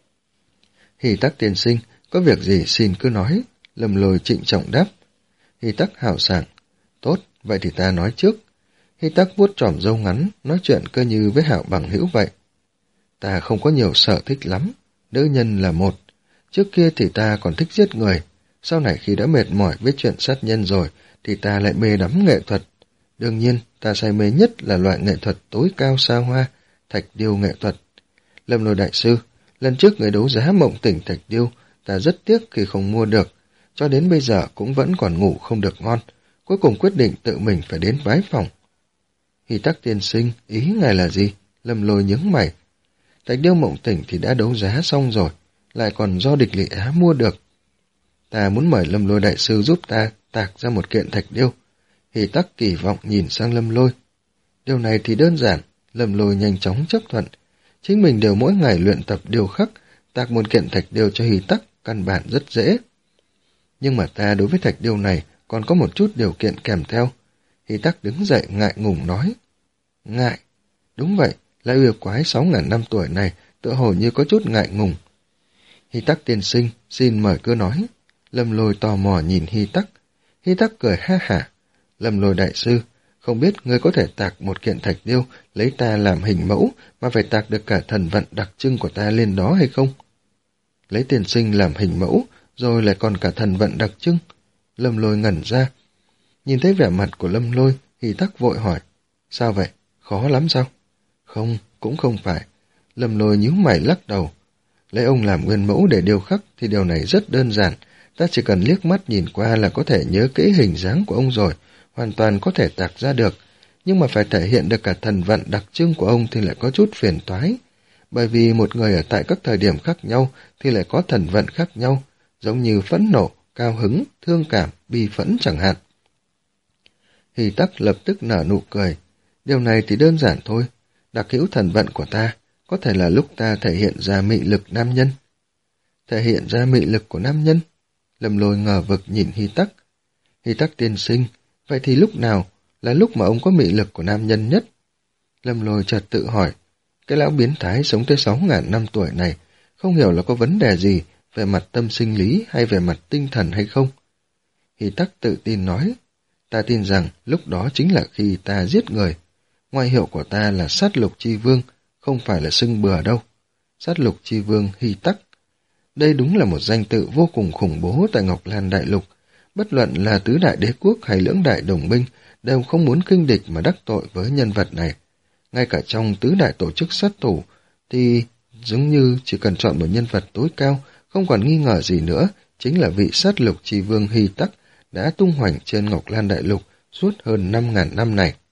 Hy Tắc tiên sinh, có việc gì xin cứ nói. Lâm Lôi trịnh trọng đáp. Hy Tắc hào sảng. Tốt, vậy thì ta nói trước. Hy Tắc vuốt tròm râu ngắn, nói chuyện cơ như với hảo bằng hữu vậy. Ta không có nhiều sở thích lắm. Nữ nhân là một. Trước kia thì ta còn thích giết người. Sau này khi đã mệt mỏi với chuyện sát nhân rồi, thì ta lại mê đắm nghệ thuật. Đương nhiên, ta say mê nhất là loại nghệ thuật tối cao xa hoa, Thạch Điêu nghệ thuật. Lâm Lôi đại sư, lần trước người đấu giá Mộng Tỉnh Thạch Điêu, ta rất tiếc khi không mua được, cho đến bây giờ cũng vẫn còn ngủ không được ngon, cuối cùng quyết định tự mình phải đến bái phòng. Hy Tắc tiên sinh, ý ngài là gì? Lâm Lôi nhướng mày. Thạch Điêu Mộng Tỉnh thì đã đấu giá xong rồi, lại còn do địch Lị Á mua được. Ta muốn mời Lâm Lôi đại sư giúp ta tạc ra một kiện Thạch Điêu. Hy Tắc kỳ vọng nhìn sang Lâm Lôi. Điều này thì đơn giản, Lâm Lôi nhanh chóng chấp thuận. Chính mình đều mỗi ngày luyện tập điêu khắc, tạc một kiện Thạch Điêu cho Hy Tắc, căn bản rất dễ. Nhưng mà ta đối với Thạch Điêu này còn có một chút điều kiện kèm theo. Hy Tắc đứng dậy ngại ngùng nói. Ngại? Đúng vậy, lão yêu quái sáu ngàn năm tuổi này tựa hồ như có chút ngại ngùng. Hy Tắc tiên sinh, xin mời cứ nói. Lâm Lôi tò mò nhìn Hy Tắc. Hy Tắc cười ha hả. Lâm Lôi đại sư, không biết ngươi có thể tạc một kiện Thạch Điêu lấy ta làm hình mẫu mà phải tạc được cả thần vận đặc trưng của ta lên đó hay không? Lấy tiên sinh làm hình mẫu, rồi lại còn cả thần vận đặc trưng. Lâm Lôi ngẩn ra. Nhìn thấy vẻ mặt của Lâm Lôi, Hy Tắc vội hỏi. Sao vậy? Khó lắm sao? Không, cũng không phải. Lâm Lôi nhíu mày lắc đầu. Lấy ông làm nguyên mẫu để điêu khắc thì điều này rất đơn giản. Ta chỉ cần liếc mắt nhìn qua là có thể nhớ kỹ hình dáng của ông rồi, hoàn toàn có thể tạc ra được. Nhưng mà phải thể hiện được cả thần vận đặc trưng của ông thì lại có chút phiền toái. Bởi vì một người ở tại các thời điểm khác nhau thì lại có thần vận khác nhau, giống như phẫn nộ, cao hứng, thương cảm, bi phẫn chẳng hạn. Hy Tắc lập tức nở nụ cười. Điều này thì đơn giản thôi. Đặc hữu thần vận của ta có thể là lúc ta thể hiện ra mị lực nam nhân. Thể hiện ra mị lực của nam nhân? Lâm Lôi ngờ vực nhìn Hy Tắc. Hy Tắc tiên sinh, vậy thì lúc nào là lúc mà ông có mị lực của nam nhân nhất? Lâm Lôi chợt tự hỏi, cái lão biến thái sống tới sáu ngàn năm tuổi này, không hiểu là có vấn đề gì về mặt tâm sinh lý hay về mặt tinh thần hay không? Hy Tắc tự tin nói, ta tin rằng lúc đó chính là khi ta giết người. Ngoại hiệu của ta là Sát Lục Chi Vương, không phải là xưng bừa đâu. Sát Lục Chi Vương Hy Tắc. Đây đúng là một danh tự vô cùng khủng bố tại Ngọc Lan Đại Lục. Bất luận là tứ đại đế quốc hay lưỡng đại đồng minh đều không muốn khinh địch mà đắc tội với nhân vật này. Ngay cả trong tứ đại tổ chức sát thủ thì giống như chỉ cần chọn một nhân vật tối cao, không còn nghi ngờ gì nữa, chính là vị Sát Lục Chi Vương Hy Tắc đã tung hoành trên Ngọc Lan Đại Lục suốt hơn năm ngàn năm này.